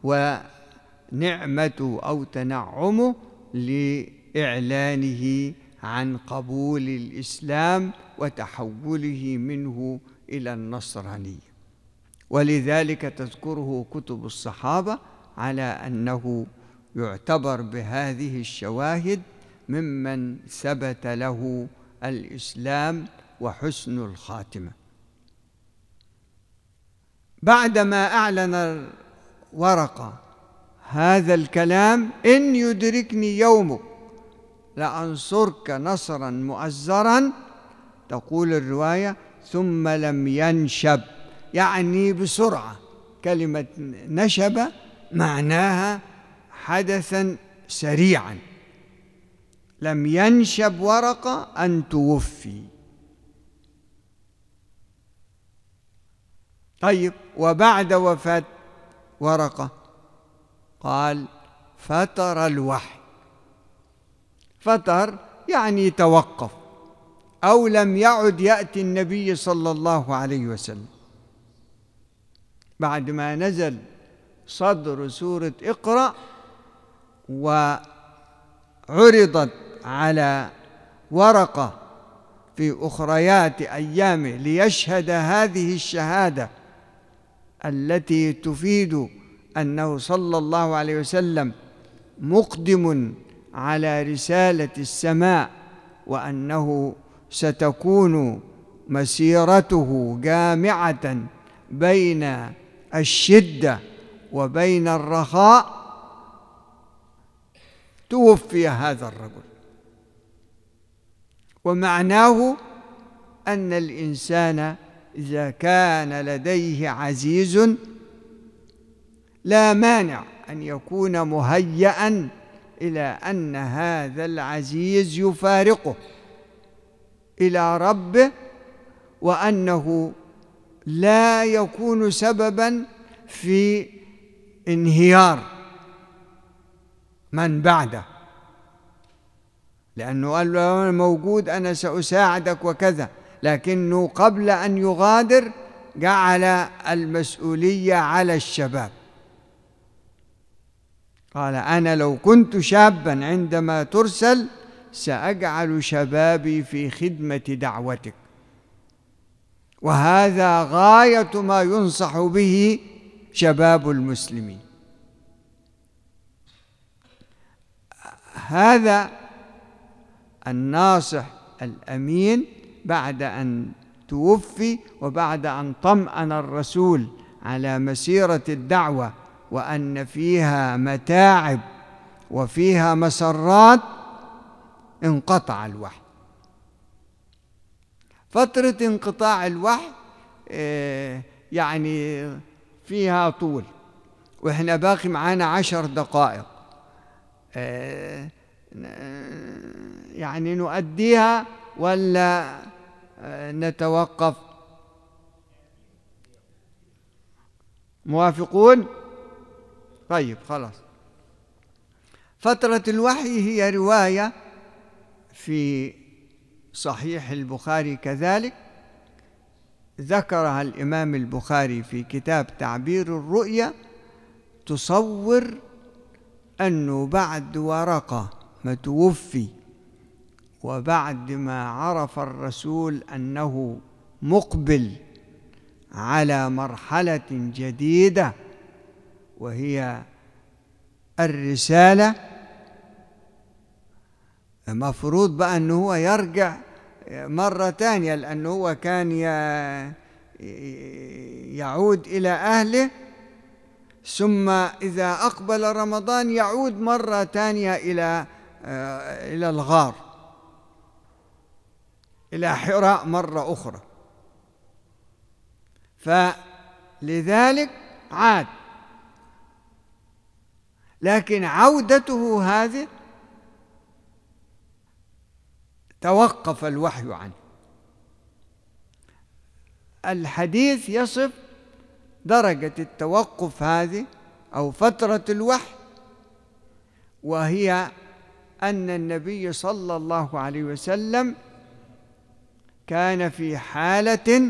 A: ونعمة أو تنعمه لإعلانه عن قبول الإسلام وتحوله منه إلى النصرانية. ولذلك تذكره كتب الصحابة على أنه يعتبر بهذه الشواهد ممن ثبت له الإسلام وحسن الخاتمة. بعدما أعلن ورقة هذا الكلام: إن يدركني يومك، لأنصرك نصرا مؤزرا، تقول الرواية ثم لم ينشب، يعني بسرعة. كلمة نشب معناها حدثا سريعا. لم ينشب ورقة أن توفي. طيب، وبعد وفاة ورقة قال فتر الوحي. فتر يعني توقف، أو لم يعد يأتي النبي صلى الله عليه وسلم. بعد ما نزل صدر سورة اقرأ وعرضت على ورقة في أخريات أيامه ليشهد هذه الشهادة التي تفيد أنه صلى الله عليه وسلم مقدم على رسالة السماء، وأنه ستكون مسيرته جامعة بين الشدة وبين الرخاء. توفي هذا الرجل، ومعناه أن الإنسان إذا كان لديه عزيز لا مانع أن يكون مهيئا إلى أن هذا العزيز يفارقه إلى ربه، وأنه لا يكون سببا في انهيار من بعده، لأنه قال له أنا موجود، أنا سأساعدك وكذا، لكنه قبل أن يغادر جعل المسؤولية على الشباب. قال أنا لو كنت شابا عندما ترسل سأجعل شبابي في خدمة دعوتك. وهذا غاية ما ينصح به شباب المسلمين. هذا الناصح الأمين بعد أن توفي، وبعد أن طمأن الرسول على مسيرة الدعوة وأن فيها متاعب وفيها مسرات، انقطع الوحي. فترة انقطاع الوحي يعني فيها طول، وإحنا باقي معانا عشر دقائق، يعني نؤديها ولا نتوقف؟ موافقون؟ طيب خلاص. فترة الوحي هي رواية في صحيح البخاري كذلك، ذكرها الإمام البخاري في كتاب تعبير الرؤيا، تصور أنه بعد ورقة ما توفي وبعد ما عرف الرسول أنه مقبل على مرحلة جديدة وهي الرسالة، مفروض بقى أنه هو يرجع مرة تانية، لأنه هو كان يعود إلى أهله، ثم إذا أقبل رمضان يعود مرة تانية إلى إلى الغار، إلى حراء مرة أخرى. فلذلك عاد، لكن عودته هذه توقف الوحي عنه. الحديث يصف درجة التوقف هذه أو فترة الوحي، وهي أن النبي صلى الله عليه وسلم كان في حالة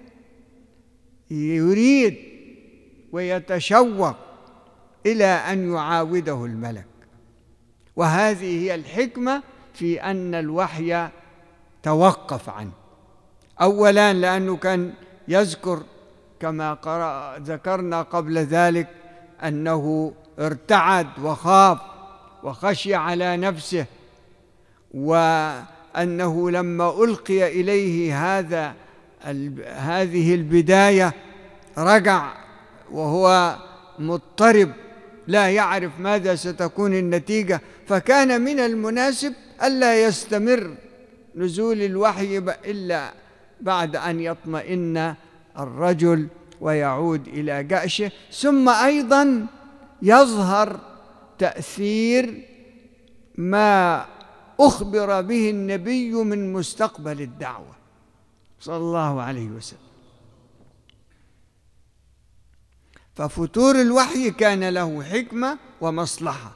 A: يريد ويتشوق إلى أن يعاوده الملك، وهذه هي الحكمة في أن الوحي توقف عنه. أولاً لأنه كان يذكر كما قرأ ذكرنا قبل ذلك أنه ارتعد وخاف وخشي على نفسه، وأنه لما ألقي إليه هذا هذه البداية رجع وهو مضطرب لا يعرف ماذا ستكون النتيجة، فكان من المناسب ألا يستمر نزول الوحي إلا بعد أن يطمئن الرجل ويعود إلى جأشه، ثم أيضا يظهر تأثير ما أخبر به النبي من مستقبل الدعوة صلى الله عليه وسلم. ففتور الوحي كان له حكمة ومصلحة،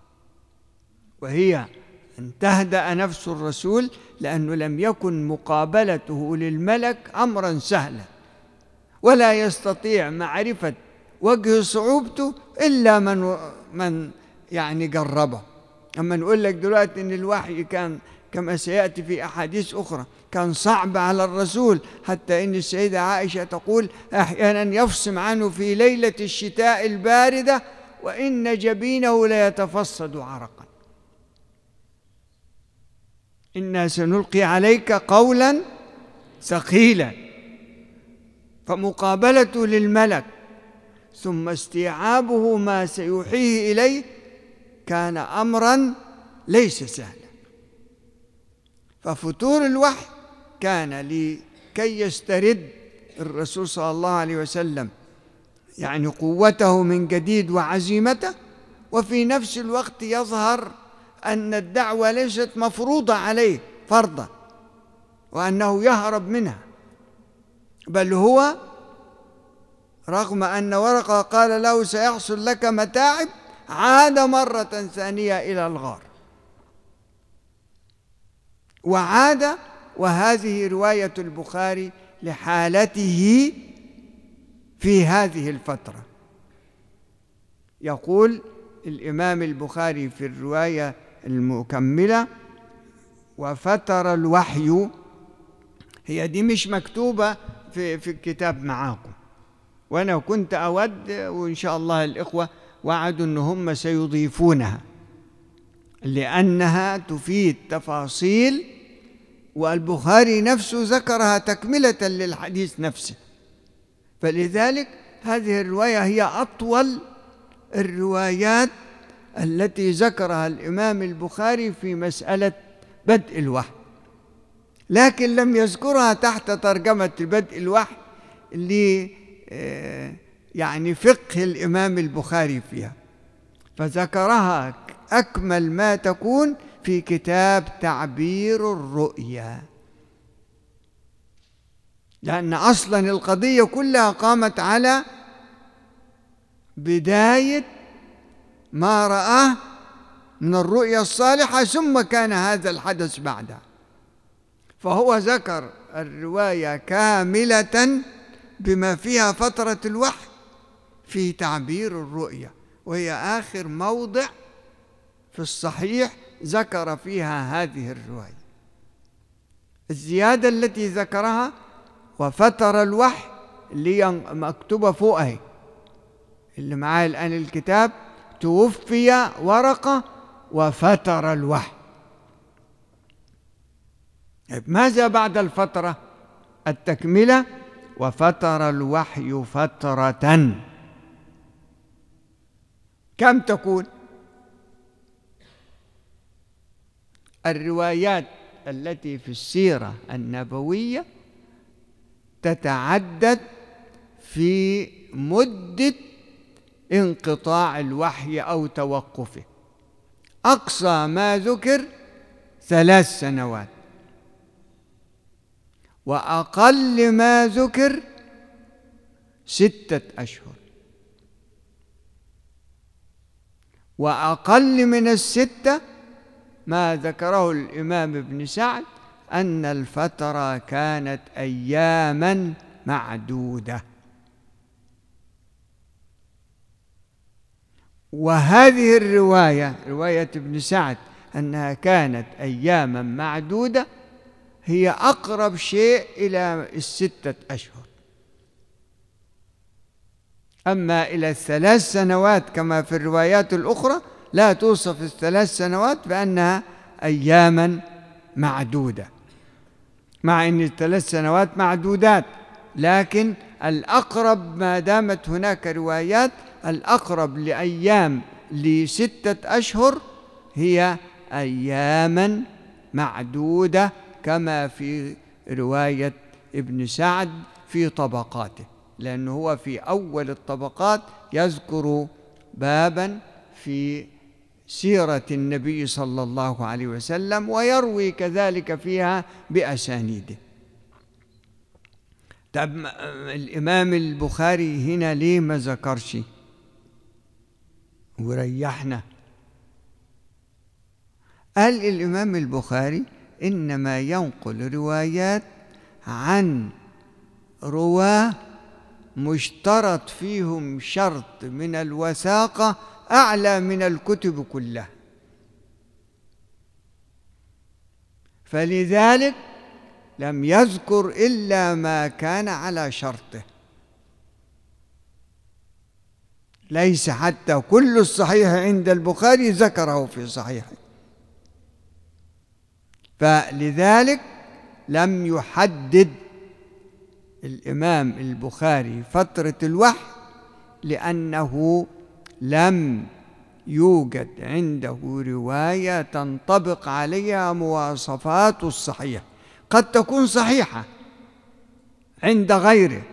A: وهي أن تهدأ نفس الرسول، لأنه لم يكن مقابلته للملك أمرا سهلا، ولا يستطيع معرفة وجه صعوبته إلا من من يعني جربه. أما نقول لك دلوقتي إن الوحي كان كما سيأتي في أحاديث أخرى كان صعب على الرسول، حتى إن السيدة عائشة تقول أحيانا يفصم عنه في ليلة الشتاء الباردة وإن جبينه ليتفصد عرقا. إنا سنلقي عليك قولا ثقيلا. فمقابلته للملك ثم استيعابه ما سيوحيه إليه كان أمرا ليس سهلا. ففتور الوحي كان لكي يسترد الرسول صلى الله عليه وسلم يعني قوته من جديد وعزيمته، وفي نفس الوقت يظهر أن الدعوة ليست مفروضة عليه فرضا وأنه يهرب منها، بل هو رغم أن ورقة قال له سيحصل لك متاعب عاد مرة ثانية إلى الغار، وعاد. وهذه رواية البخاري لحالته في هذه الفترة. يقول الإمام البخاري في الرواية المكملة: وفتر الوحي. هي دي مش مكتوبة في في الكتاب معاكم، وأنا كنت أود، وإن شاء الله الإخوة وعدوا أن هم سيضيفونها، لأنها تفيد تفاصيل، والبخاري نفسه ذكرها تكملة للحديث نفسه. فلذلك هذه الرواية هي أطول الروايات التي ذكرها الإمام البخاري في مسألة بدء الوحي، لكن لم يذكرها تحت ترجمة بدء الوحي ل يعني فقه الإمام البخاري فيها، فذكرها أكمل ما تكون في كتاب تعبير الرؤيا، لأن أصلا القضية كلها قامت على بداية ما رآه من الرؤيا الصالحة، ثم كان هذا الحدث بعدها. فهو ذكر الرواية كاملة بما فيها فترة الوحي في تعبير الرؤيا، وهي آخر موضع في الصحيح ذكر فيها هذه الرواية. الزيادة التي ذكرها وفتر الوحي اللي مكتوبة فوقها اللي معاه الآن الكتاب: توفي ورقة وفتر الوحي. ماذا بعد الفترة؟ التكملة: وفتر الوحي فترة. كم تكون؟ الروايات التي في السيرة النبوية تتعدد في مدة انقطاع الوحي أو توقفه. أقصى ما ذكر ثلاث سنوات، وأقل ما ذكر ستة أشهر، وأقل من الستة ما ذكره الإمام ابن سعد أن الفترة كانت أياما معدودة. وهذه الرواية رواية ابن سعد أنها كانت أياما معدودة هي أقرب شيء إلى الستة أشهر. أما إلى الثلاث سنوات كما في الروايات الأخرى لا توصف الثلاث سنوات بأنها أياما معدودة، مع أن الثلاث سنوات معدودات، لكن الأقرب ما دامت هناك روايات الأقرب لأيام لستة أشهر هي أياما معدودة كما في رواية ابن سعد في طبقاته، لأنه هو في أول الطبقات يذكر بابا في سيرة النبي صلى الله عليه وسلم ويروي كذلك فيها بأسانيده. طب الإمام البخاري هنا ليه ما ذكرش وريحنا؟ قال الإمام البخاري إنما ينقل روايات عن رواه مشترط فيهم شرط من الوثاقة أعلى من الكتب كلها، فلذلك لم يذكر إلا ما كان على شرطه، ليس حتى كل الصحيح عند البخاري ذكره في صحيحه، فلذلك لم يحدد الإمام البخاري فترة الوحي، لأنه لم يوجد عنده رواية تنطبق عليها مواصفات الصحيح. قد تكون صحيحة عند غيره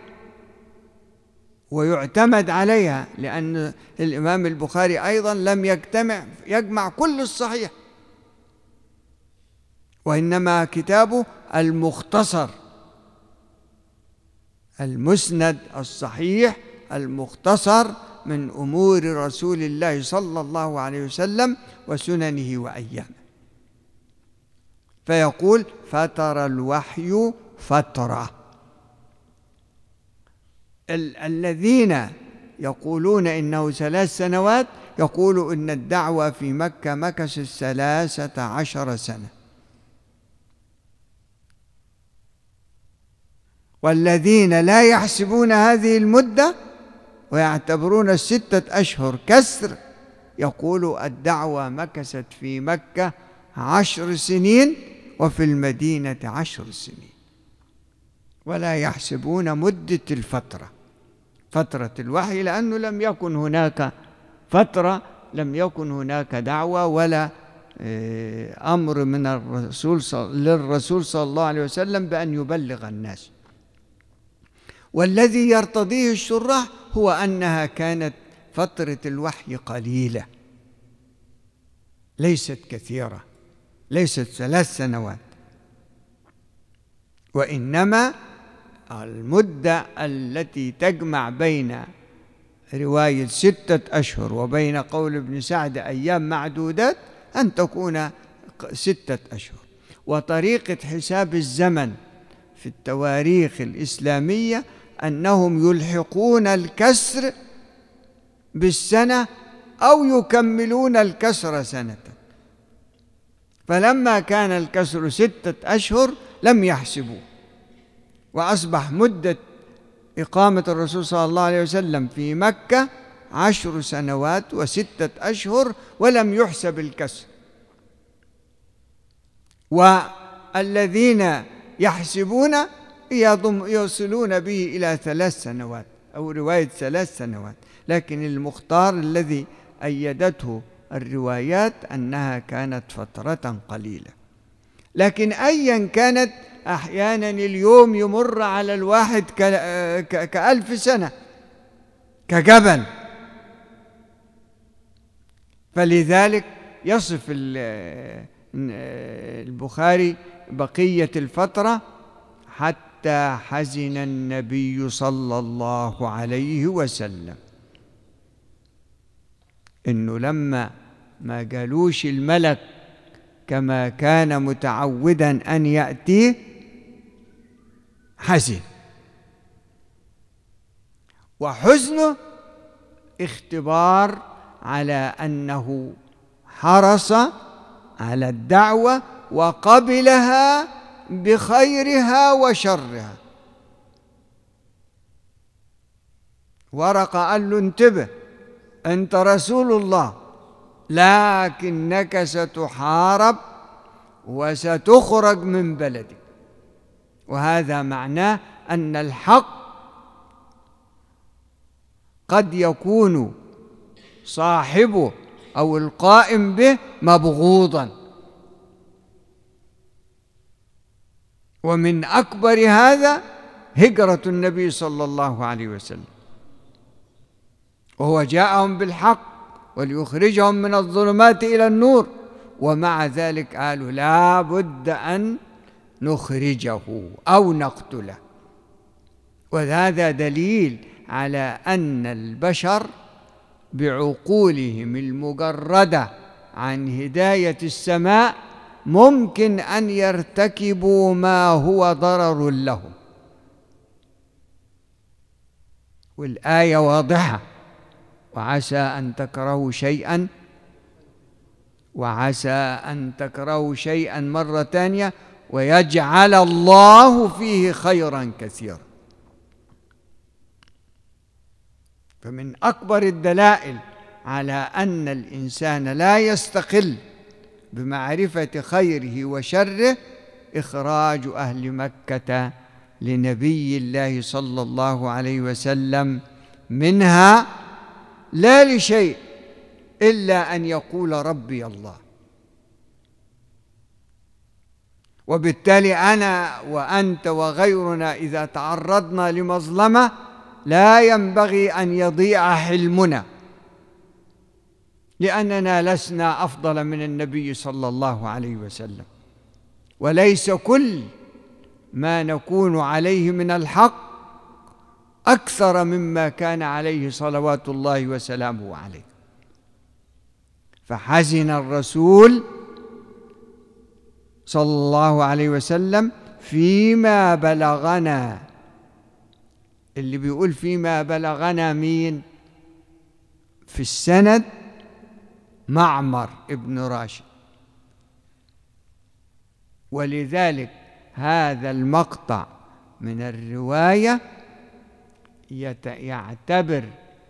A: ويعتمد عليها، لأن الإمام البخاري أيضا لم يجتمع يجمع كل الصحيح، وإنما كتابه المختصر المسند الصحيح المختصر من أمور رسول الله صلى الله عليه وسلم وسننه وأيامه، فيقول فتر الوحي فترة. ال الذين يقولون إنه ثلاث سنوات يقولوا إن الدعوة في مكة مكثت ثلاثة عشر سنة، والذين لا يحسبون هذه المدة ويعتبرون الستة أشهر كسر يقولوا الدعوة مكثت في مكة عشر سنين وفي المدينة عشر سنين، ولا يحسبون مدة الفترة فترة الوحي، لأنه لم يكن هناك فترة، لم يكن هناك دعوة ولا أمر من الرسول للرسول صلى الله عليه وسلم بأن يبلغ الناس. والذي يرتضيه الشراح هو أنها كانت فترة الوحي قليلة ليست كثيرة، ليست ثلاث سنوات، وإنما المدة التي تجمع بين رواية ستة أشهر وبين قول ابن سعد أيام معدودات أن تكون ستة أشهر. وطريقة حساب الزمن في التواريخ الإسلامية أنهم يلحقون الكسر بالسنة أو يكملون الكسر سنة، فلما كان الكسر ستة أشهر لم يحسبوه، وأصبح مدة إقامة الرسول صلى الله عليه وسلم في مكة عشر سنوات وستة أشهر ولم يحسب الكسر. والذين يحسبون يصلون به إلى ثلاث سنوات أو رواية ثلاث سنوات، لكن المختار الذي أيدته الروايات أنها كانت فترة قليلة. لكن أيا كانت أحيانا اليوم يمر على الواحد كألف سنة كجبل، فلذلك يصف البخاري بقية الفترة حتى حزن النبي صلى الله عليه وسلم، إنه لما ما قالوش الملك كما كان متعودا أن يأتيه حزن، وحزنه اختبار على أنه حرص على الدعوة وقبلها بخيرها وشرها. ورقة قال له انتبه أنت رسول الله، لكنك ستحارب وستخرج من بلدك، وهذا معناه أن الحق قد يكون صاحبه أو القائم به مبغوضا، ومن أكبر هذا هجرة النبي صلى الله عليه وسلم، وهو جاءهم بالحق وليخرجهم من الظلمات إلى النور، ومع ذلك قالوا لا بد أن نخرجه أو نقتله. وهذا دليل على أن البشر بعقولهم المجردة عن هداية السماء ممكن أن يرتكبوا ما هو ضرر لهم. والآية واضحة: وعسى أن تكرهوا شيئا وعسى أن تكرهوا شيئا مرة ثانية ويجعل الله فيه خيرا كثيرا. فمن أكبر الدلائل على أن الإنسان لا يستقل بمعرفة خيره وشره إخراج أهل مكة لنبي الله صلى الله عليه وسلم منها، لا لشيء إلا أن يقول ربي الله. وبالتالي أنا وأنت وغيرنا إذا تعرضنا لمظلمة لا ينبغي أن يضيع حلمنا، لأننا لسنا أفضل من النبي صلى الله عليه وسلم، وليس كل ما نكون عليه من الحق أكثر مما كان عليه صلوات الله وسلامه عليه. فحزن الرسول صلى الله عليه وسلم فيما بلغنا. اللي بيقول فيما بلغنا مين؟ في السند معمر ابن راشد. ولذلك هذا المقطع من الرواية يعتبر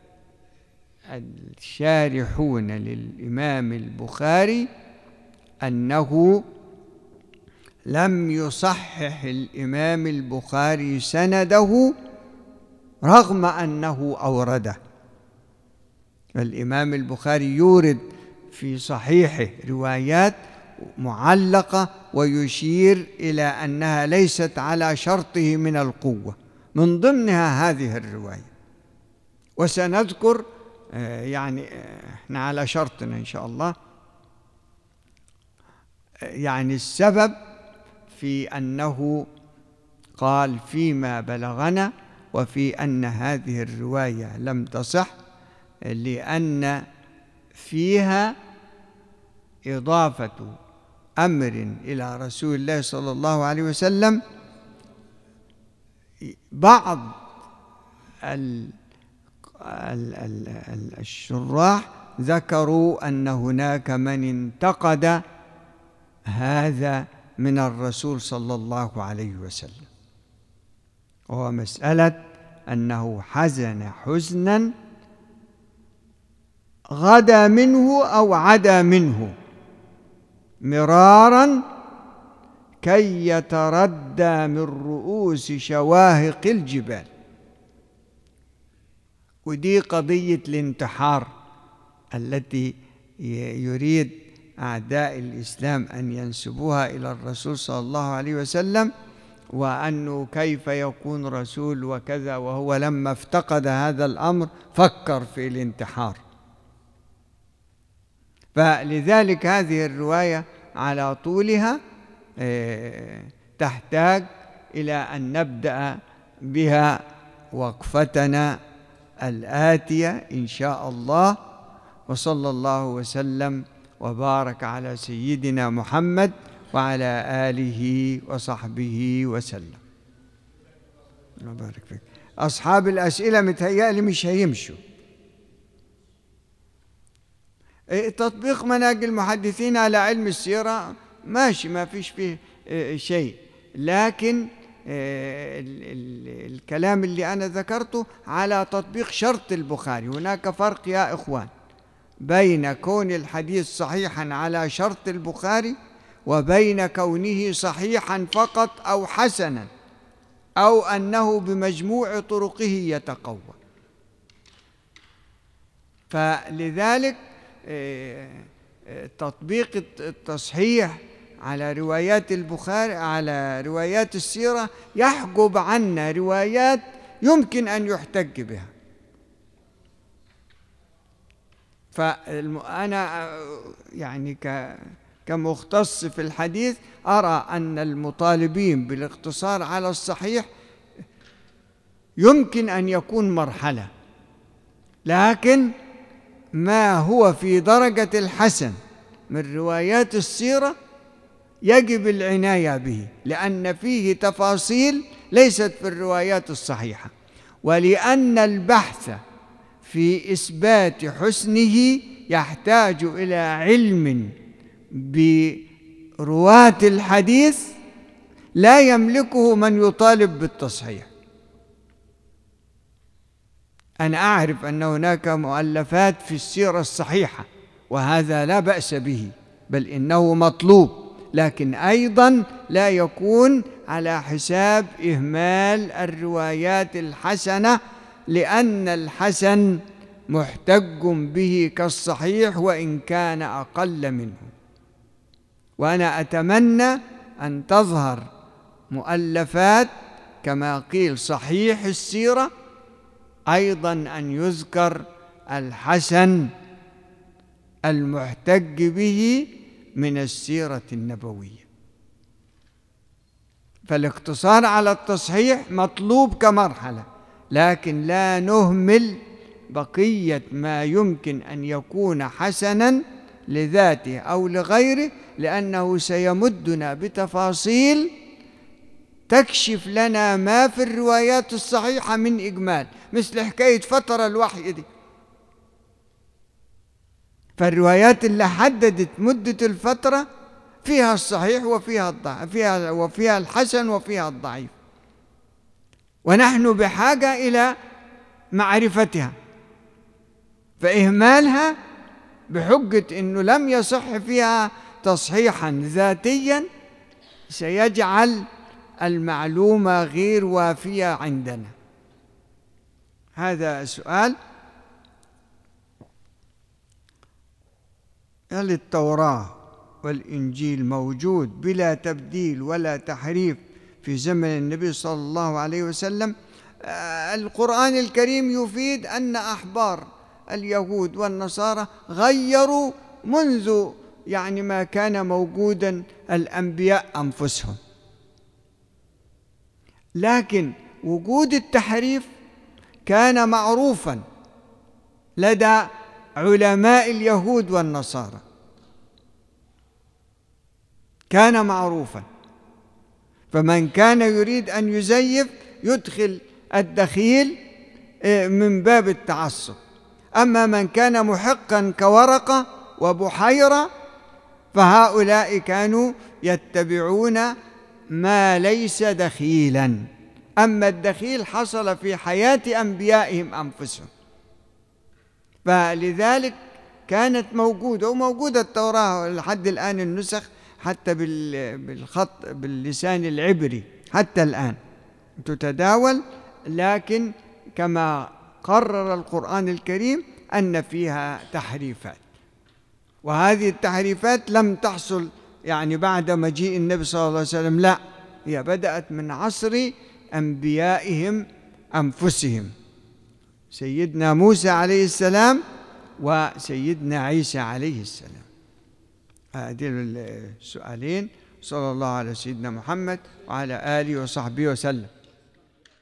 A: الشارحون للإمام البخاري أنه لم يصحح الإمام البخاري سنده رغم أنه أورده. الإمام البخاري يورد في صحيحه روايات معلقة ويشير إلى أنها ليست على شرطه من القوة، من ضمنها هذه الرواية. وسنذكر يعني احنا على شرطنا إن شاء الله يعني السبب في أنه قال فيما بلغنا، وفي أن هذه الرواية لم تصح، لأن فيها إضافة أمر إلى رسول الله صلى الله عليه وسلم. بعض الشراح ذكروا أن هناك من انتقد هذا من الرسول صلى الله عليه وسلم، وهو مسألة أنه حزن حزنا غدا منه أو عدا منه مرارا كي يتردى من رؤوس شواهق الجبال. ودي قضية الانتحار التي يريد أعداء الإسلام أن ينسبوها إلى الرسول صلى الله عليه وسلم، وأنه كيف يكون رسول وكذا، وهو لما افتقد هذا الأمر فكر في الانتحار. فلذلك هذه الرواية على طولها تحتاج إلى أن نبدأ بها وقفتنا الآتية إن شاء الله. وصلى الله وسلم وبارك على سيدنا محمد وعلى آله وصحبه وسلم. الله يبارك فيك. أصحاب الأسئلة متهيألي مش هيمشوا. تطبيق منهج المحدثين على علم السيرة ماشي، ما فيش فيه شيء، لكن الكلام اللي أنا ذكرته على تطبيق شرط البخاري. هناك فرق يا إخوان بين كون الحديث صحيحا على شرط البخاري وبين كونه صحيحا فقط أو حسنا أو أنه بمجموع طرقه يتقوى. فلذلك تطبيق التصحيح على روايات البخاري، على روايات السيرة، يحجب عنا روايات يمكن أن يحتج بها. فأنا يعني كمختص في الحديث أرى أن المطالبين بالاقتصار على الصحيح يمكن أن يكون مرحلة، لكن ما هو في درجة الحسن من روايات السيرة يجب العناية به، لأن فيه تفاصيل ليست في الروايات الصحيحة، ولأن البحث في إثبات حسنه يحتاج إلى علم برواة الحديث لا يملكه من يطالب بالتصحيح. أنا أعرف أن هناك مؤلفات في السيرة الصحيحة، وهذا لا بأس به، بل إنه مطلوب، لكن أيضا لا يكون على حساب إهمال الروايات الحسنة، لأن الحسن محتج به كالصحيح وإن كان أقل منه. وأنا أتمنى أن تظهر مؤلفات كما قيل صحيح السيرة، أيضا أن يذكر الحسن المحتج به من السيرة النبوية. فالاقتصار على التصحيح مطلوب كمرحلة، لكن لا نهمل بقية ما يمكن أن يكون حسنا لذاته أو لغيره، لأنه سيمدنا بتفاصيل تكشف لنا ما في الروايات الصحيحة من إجمال، مثل حكاية فترة الوحي دي. فالروايات اللي حددت مدة الفترة فيها الصحيح وفيها الضعيف، فيها وفيها الحسن وفيها الضعيف، ونحن بحاجة إلى معرفتها. فإهمالها بحجة أنه لم يصح فيها تصحيحا ذاتيا سيجعل المعلومة غير وافية عندنا. هذا سؤال. هل التوراة والإنجيل موجود بلا تبديل ولا تحريف في زمن النبي صلى الله عليه وسلم؟ القرآن الكريم يفيد أن أحبار اليهود والنصارى غيروا منذ يعني ما كان موجودا الأنبياء أنفسهم، لكن وجود التحريف كان معروفا لدى علماء اليهود والنصارى، كان معروفا. فمن كان يريد أن يزيف يدخل الدخيل من باب التعصب. أما من كان محقا كورقة وبحيرة فهؤلاء كانوا يتبعون ما ليس دخيلا. أما الدخيل حصل في حياة أنبيائهم أنفسهم، فلذلك كانت موجودة وموجودة التوراة لحد الآن، النسخ حتى بالخط باللسان العبري حتى الآن تتداول، لكن كما قرر القرآن الكريم أن فيها تحريفات، وهذه التحريفات لم تحصل يعني بعد مجيء النبي صلى الله عليه وسلم، لا، هي بدأت من عصر أنبيائهم أنفسهم، سيدنا موسى عليه السلام وسيدنا عيسى عليه السلام. هذه السؤالين. صلى الله على سيدنا محمد وعلى آله وصحبه وسلم.